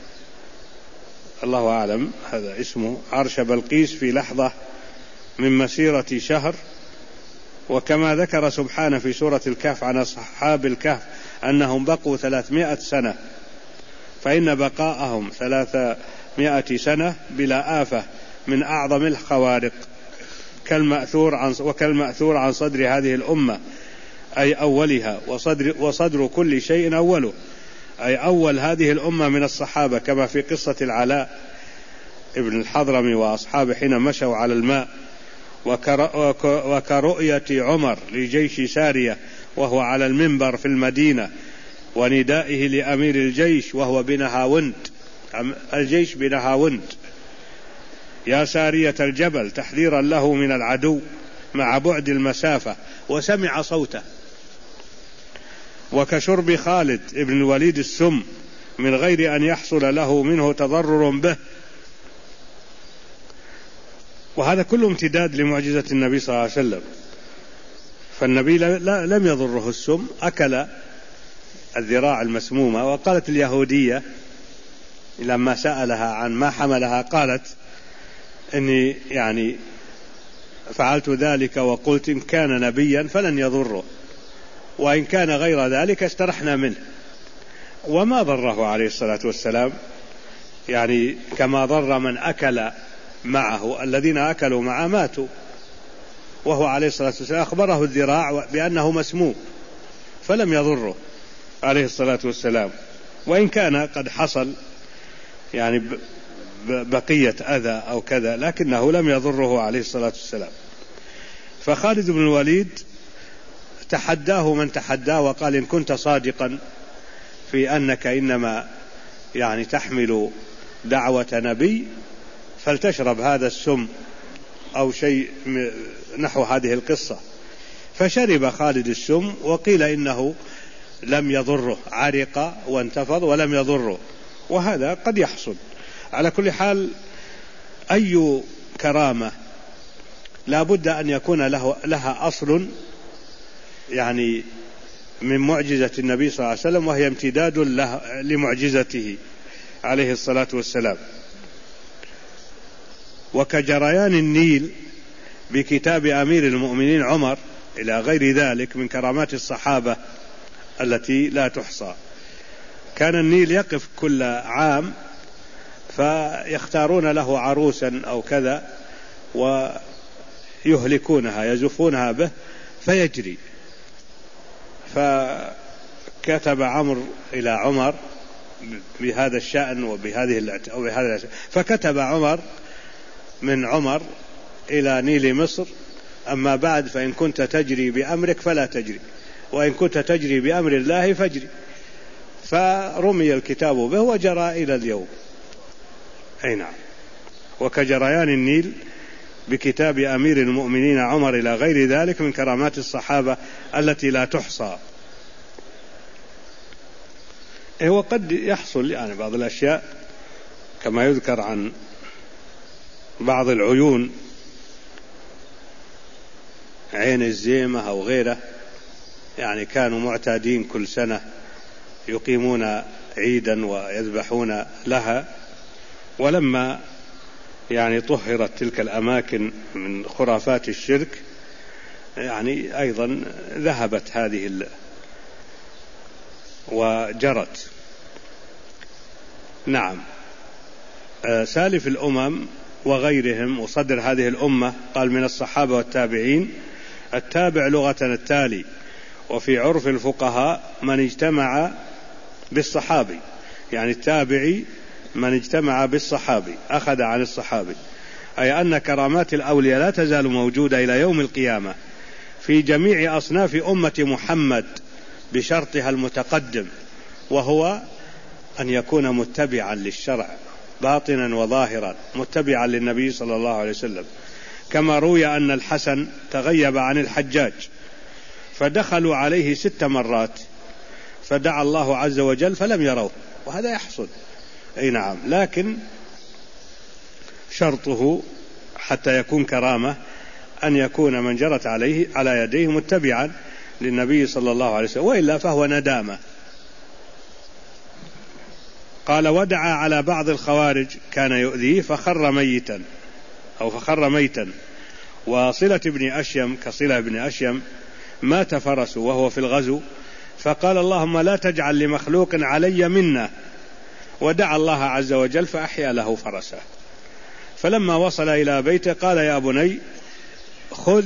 الله أعلم هذا اسمه، عرش بلقيس في لحظة من مسيرة شهر. وكما ذكر سبحانه في سورة الكهف عن أصحاب الكهف أنهم بقوا 300 سنة، فإن بقاءهم 300 سنة بلا آفة من أعظم الخوارق. وكالمأثور عن صدر هذه الأمة، أي أولها، وصدر كل شيء أوله، أي أول هذه الأمة من الصحابة، كما في قصة العلاء ابن الحضرمي وأصحابه حين مشوا على الماء. وكرؤية عمر لجيش سارية وهو على المنبر في المدينة، وندائه لأمير الجيش وهو بنهاوند، الجيش بنهاوند، يا سارية الجبل، تحذيرا له من العدو مع بعد المسافة، وسمع صوته. وكشرب خالد ابن الوليد السم من غير أن يحصل له منه تضرر به. وهذا كله امتداد لمعجزة النبي صلى الله عليه وسلم، فالنبي لم يضره السم، أكل الذراع المسمومة. وقالت اليهودية لما سألها عن ما حملها، قالت إني يعني فعلت ذلك وقلت إن كان نبيا فلن يضره، وإن كان غير ذلك استرحنا منه. وما ضره عليه الصلاة والسلام، يعني كما ضر من أكل معه، الذين أكلوا معه ماتوا، وهو عليه الصلاة والسلام أخبره الذراع بأنه مسموم فلم يضره عليه الصلاة والسلام، وإن كان قد حصل يعني بقية أذى أو كذا، لكنه لم يضره عليه الصلاة والسلام. فخالد بن الوليد تحداه من تحداه وقال إن كنت صادقا في أنك إنما يعني تحمل دعوة نبي فلتشرب هذا السم أو شيء نحو هذه القصة. فشرب خالد السم، وقيل إنه لم يضره، عرق وانتفض ولم يضره، وهذا قد يحصل. على كل حال أي كرامة لا بد أن يكون لها أصل يعني من معجزة النبي صلى الله عليه وسلم، وهي امتداد لمعجزته عليه الصلاة والسلام. وكجريان النيل بكتاب أمير المؤمنين عمر إلى غير ذلك من كرامات الصحابة التي لا تحصى. كان النيل يقف كل عام فيختارون له عروسا أو كذا ويهلكونها يزفونها به فيجري. فكتب عمرو إلى عمر بهذا الشأن وبهذا فكتب عمر من عمر إلى نيل مصر: أما بعد فإن كنت تجري بأمرك فلا تجري، وإن كنت تجري بأمر الله فاجري. فرمي الكتاب به وجرى إلى اليوم. أي نعم. وكجريان النيل بكتاب أمير المؤمنين عمر إلى غير ذلك من كرامات الصحابة التي لا تحصى. وقد يحصل يعني بعض الأشياء كما يذكر عن بعض العيون، عين الزيمة أو غيره، يعني كانوا معتادين كل سنة يقيمون عيدا ويذبحون لها، ولما يعني طهرت تلك الأماكن من خرافات الشرك يعني أيضا ذهبت هذه وجرت. نعم. سالف الأمم وغيرهم وصدر هذه الأمة قال من الصحابة والتابعين: التابع لغة التالي، وفي عرف الفقهاء من اجتمع بالصحابي، يعني التابعي من اجتمع بالصحابي أخذ عن الصحابي، أي أن كرامات الأولياء لا تزال موجودة إلى يوم القيامة في جميع أصناف أمة محمد بشرطها المتقدم، وهو أن يكون متبعا للشرع باطنا وظاهرا، متبعا للنبي صلى الله عليه وسلم. كما روي أن الحسن تغيب عن الحجاج فدخلوا عليه 6 مرات فدعا الله عز وجل فلم يروه، وهذا يحصل. أي نعم. لكن شرطه حتى يكون كرامة أن يكون من جرت على يديه متبعا للنبي صلى الله عليه وسلم، وإلا فهو ندامة. قال: ودعا على بعض الخوارج كان يؤذيه فخر ميتا. وصلة بن أشيم كصلة بن أشيم مات فرسه وهو في الغزو، فقال: اللهم لا تجعل لمخلوق علي منه، ودعا الله عز وجل فأحيا له فرسه. فلما وصل إلى بيته قال: يا بني خذ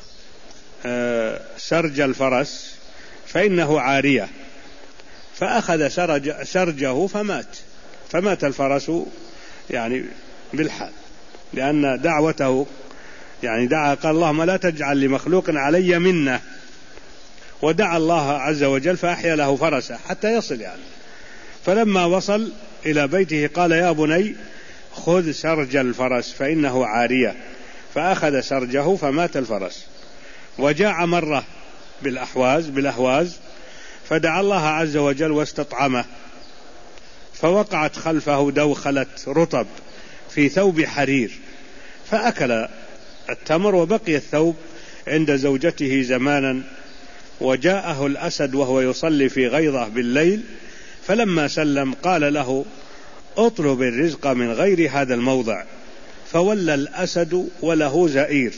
سرج الفرس فإنه عارية، فأخذ سرجه فمات الفرس يعني بالحال، لأن دعوته يعني دعا قال: اللهم لا تجعل لمخلوق علي منه، ودعا الله عز وجل فأحيا له فرسه حتى يصل يعني. فلما وصل إلى بيته قال: يا بني خذ سرج الفرس فإنه عارية، فأخذ سرجه فمات الفرس. وجاء مرة بالأهواز فدعا الله عز وجل واستطعمه، فوقعت خلفه دوخلة رطب في ثوب حرير، فأكل التمر وبقي الثوب عند زوجته زمانا. وجاءه الأسد وهو يصلي في غيظة بالليل، فلما سلم قال له: اطلب الرزق من غير هذا الموضع، فولى الأسد وله زئير.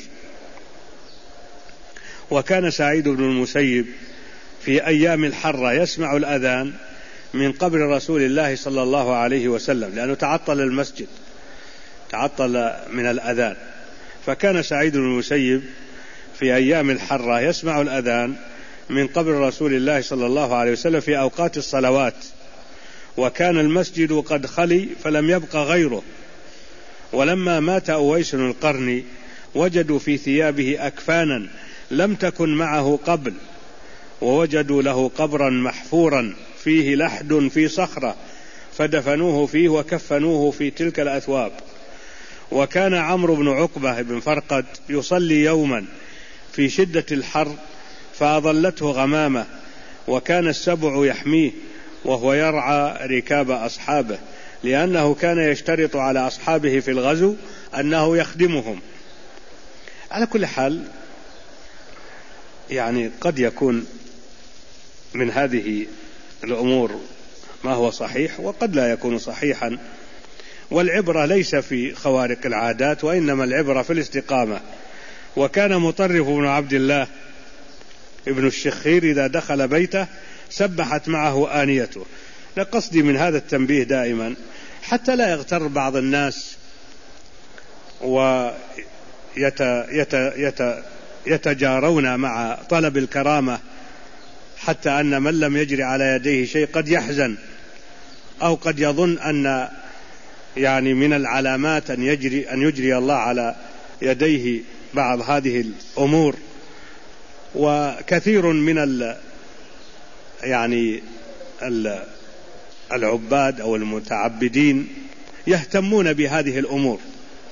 وكان سعيد بن المسيب في أيام الحرة يسمع الأذان من قبر رسول الله صلى الله عليه وسلم، لأنه تعطل المسجد، تعطل من الأذان. فكان سعيد بن المسيب في أيام الحرة يسمع الأذان من قبر رسول الله صلى الله عليه وسلم في أوقات الصلوات، وكان المسجد قد خلي فلم يبق غيره. ولما مات أويس القرني وجدوا في ثيابه أكفانا لم تكن معه قبل، ووجدوا له قبرا محفورا فيه لحد في صخرة، فدفنوه فيه وكفنوه في تلك الأثواب. وكان عمرو بن عقبة بن فرقد يصلي يوما في شدة الحر فأظلته غمامة، وكان السبع يحميه وهو يرعى ركاب أصحابه، لأنه كان يشترط على أصحابه في الغزو أنه يخدمهم. على كل حال يعني قد يكون من هذه الأمور ما هو صحيح وقد لا يكون صحيحا، والعبرة ليس في خوارق العادات وإنما العبرة في الاستقامة. وكان مطرف بن عبد الله ابن الشخير إذا دخل بيته سبحت معه آنيته. لقصدي من هذا التنبيه دائما حتى لا يغتر بعض الناس ويتجارون مع طلب الكرامة، حتى أن من لم يجري على يديه شيء قد يحزن أو قد يظن أن يعني من العلامات أن يجري الله على يديه بعض هذه الأمور. وكثير من العباد أو المتعبدين يهتمون بهذه الأمور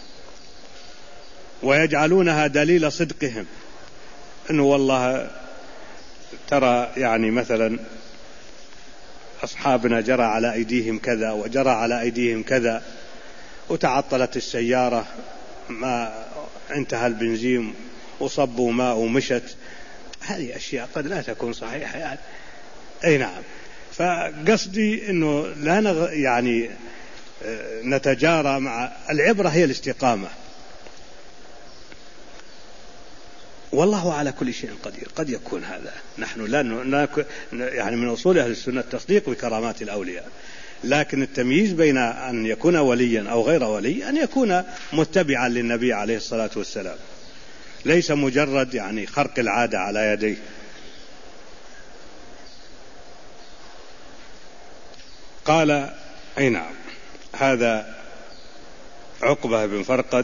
ويجعلونها دليل صدقهم، أنه والله ترى يعني مثلا أصحابنا جرى على أيديهم كذا وجرى على أيديهم كذا، وتعطلت السيارة ما انتهى البنزين وصبوا ماء ومشت. هذه أشياء قد لا تكون صحيحة يعني. أي نعم. فقصدي أنه لا يعني نتجارى مع العبرة، هي الاستقامة. والله على كل شيء قدير. قد يكون هذا، نحن لا يعني من أصول أهل السنة التصديق بكرامات الأولياء، لكن التمييز بين أن يكون وليا أو غير ولي أن يكون متبعا للنبي عليه الصلاة والسلام، ليس مجرد يعني خرق العادة على يديه. قال أي نعم، هذا عقبة بن فرقد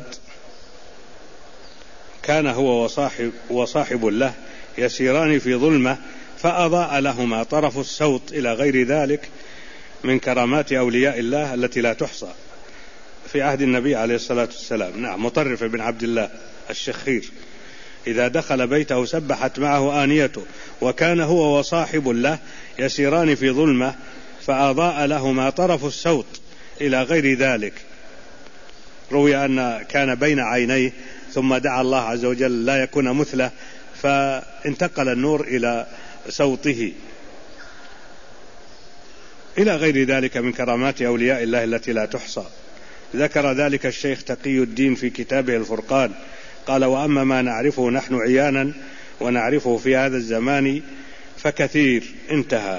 كان هو وصاحب له يسيران في ظلمة فأضاء لهما طرف السوط إلى غير ذلك من كرامات أولياء الله التي لا تحصى في عهد النبي عليه الصلاة والسلام. نعم. مطرف بن عبد الله الشخير إذا دخل بيته سبحت معه آنيته، وكان هو وصاحب له يسيران في ظلمة فأضاء لهما طرف السوط إلى غير ذلك. روي أن كان بين عينيه ثم دعا الله عز وجل لا يكون مثله فانتقل النور إلى سوطه إلى غير ذلك من كرامات أولياء الله التي لا تحصى. ذكر ذلك الشيخ تقي الدين في كتابه الفرقان، قال: وأما ما نعرفه نحن عيانا ونعرفه في هذا الزمان فكثير. انتهى.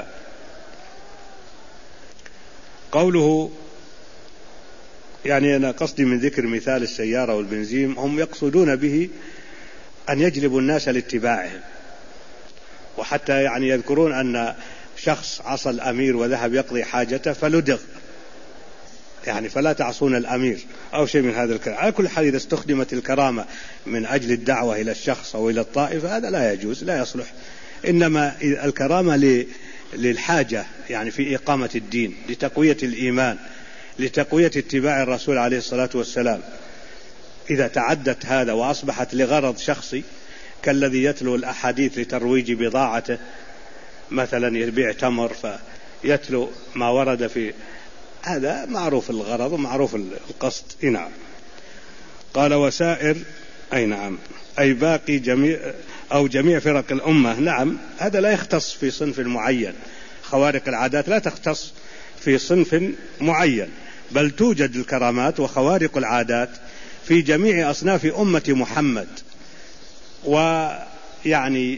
قوله يعني أنا قصدي من ذكر مثال السيارة والبنزين، هم يقصدون به أن يجلبوا الناس لاتباعهم، وحتى يعني يذكرون أن شخص عصى الأمير وذهب يقضي حاجته فلدغ، يعني فلا تعصون الأمير أو شيء من هذا الكلام. على كل حال إذا استخدمت الكرامة من أجل الدعوة إلى الشخص أو إلى الطائفة هذا لا يجوز، لا يصلح. إنما الكرامة للحاجة، يعني في إقامة الدين، لتقوية الإيمان، لتقوية اتباع الرسول عليه الصلاة والسلام. إذا تعدت هذا وأصبحت لغرض شخصي كالذي يتلو الأحاديث لترويج بضاعته، مثلا يبيع تمر فيتلو ما ورد في هذا، معروف الغرض ومعروف القصد. نعم. قال: وسائر أي نعم أي باقي جميع فرق الأمة. نعم، هذا لا يختص في صنف معين، خوارق العادات لا تختص في صنف معين، بل توجد الكرامات وخوارق العادات في جميع أصناف أمة محمد. ويعني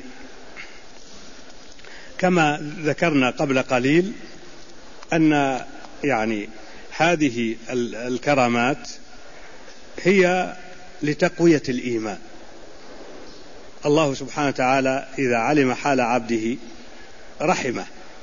كما ذكرنا قبل قليل أن يعني هذه الكرامات هي لتقوية الإيمان. الله سبحانه وتعالى إذا علم حال عبده رحمه،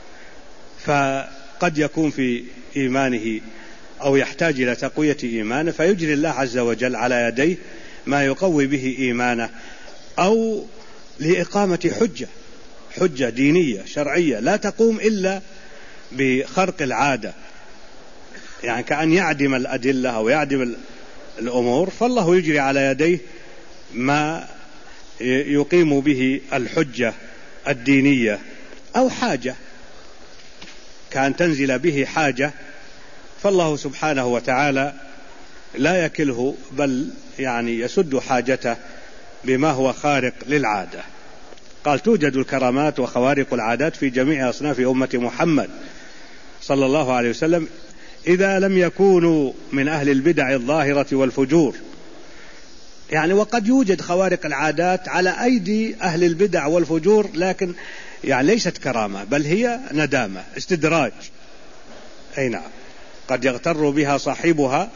فقد يكون في إيمانه أو يحتاج إلى تقوية إيمانه فيجري الله عز وجل على يديه ما يقوي به إيمانه، أو لإقامة حجة دينية شرعية لا تقوم إلا بخرق العادة، يعني كأن يعدم الأدلة أو يعدم الأمور، فالله يجري على يديه ما يقيم به الحجة الدينية أو حاجة كان تنزل به حاجة، فالله سبحانه وتعالى لا يكله، بل يعني يسد حاجته بما هو خارق للعادة. قال توجد الكرامات وخوارق العادات في جميع أصناف أمة محمد صلى الله عليه وسلم إذا لم يكونوا من أهل البدع الظاهرة والفجور. يعني وقد يوجد خوارق العادات على أيدي أهل البدع والفجور، لكن يعني ليست كرامة، بل هي ندامة، استدراج. أي نعم، قد يغتر بها صاحبها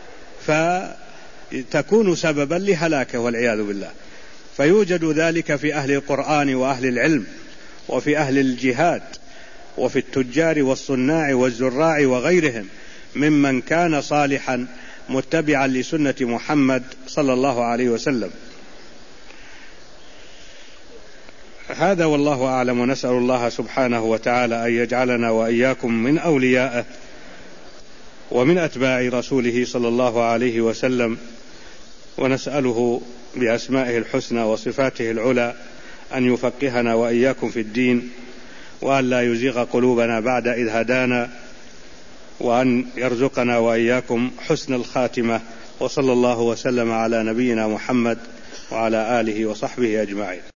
فتكون سببا لهلاكه والعياذ بالله. فيوجد ذلك في أهل القرآن وأهل العلم وفي أهل الجهاد وفي التجار والصناع والزراع وغيرهم ممن كان صالحا متبعا لسنة محمد صلى الله عليه وسلم. هذا والله أعلم، ونسأل الله سبحانه وتعالى أن يجعلنا وإياكم من أوليائه ومن أتباع رسوله صلى الله عليه وسلم، ونسأله بأسمائه الحسنى وصفاته العلى أن يفقهنا وإياكم في الدين، وأن لا يزيغ قلوبنا بعد إذ هدانا، وأن يرزقنا وإياكم حسن الخاتمة. وصلى الله وسلم على نبينا محمد وعلى آله وصحبه أجمعين.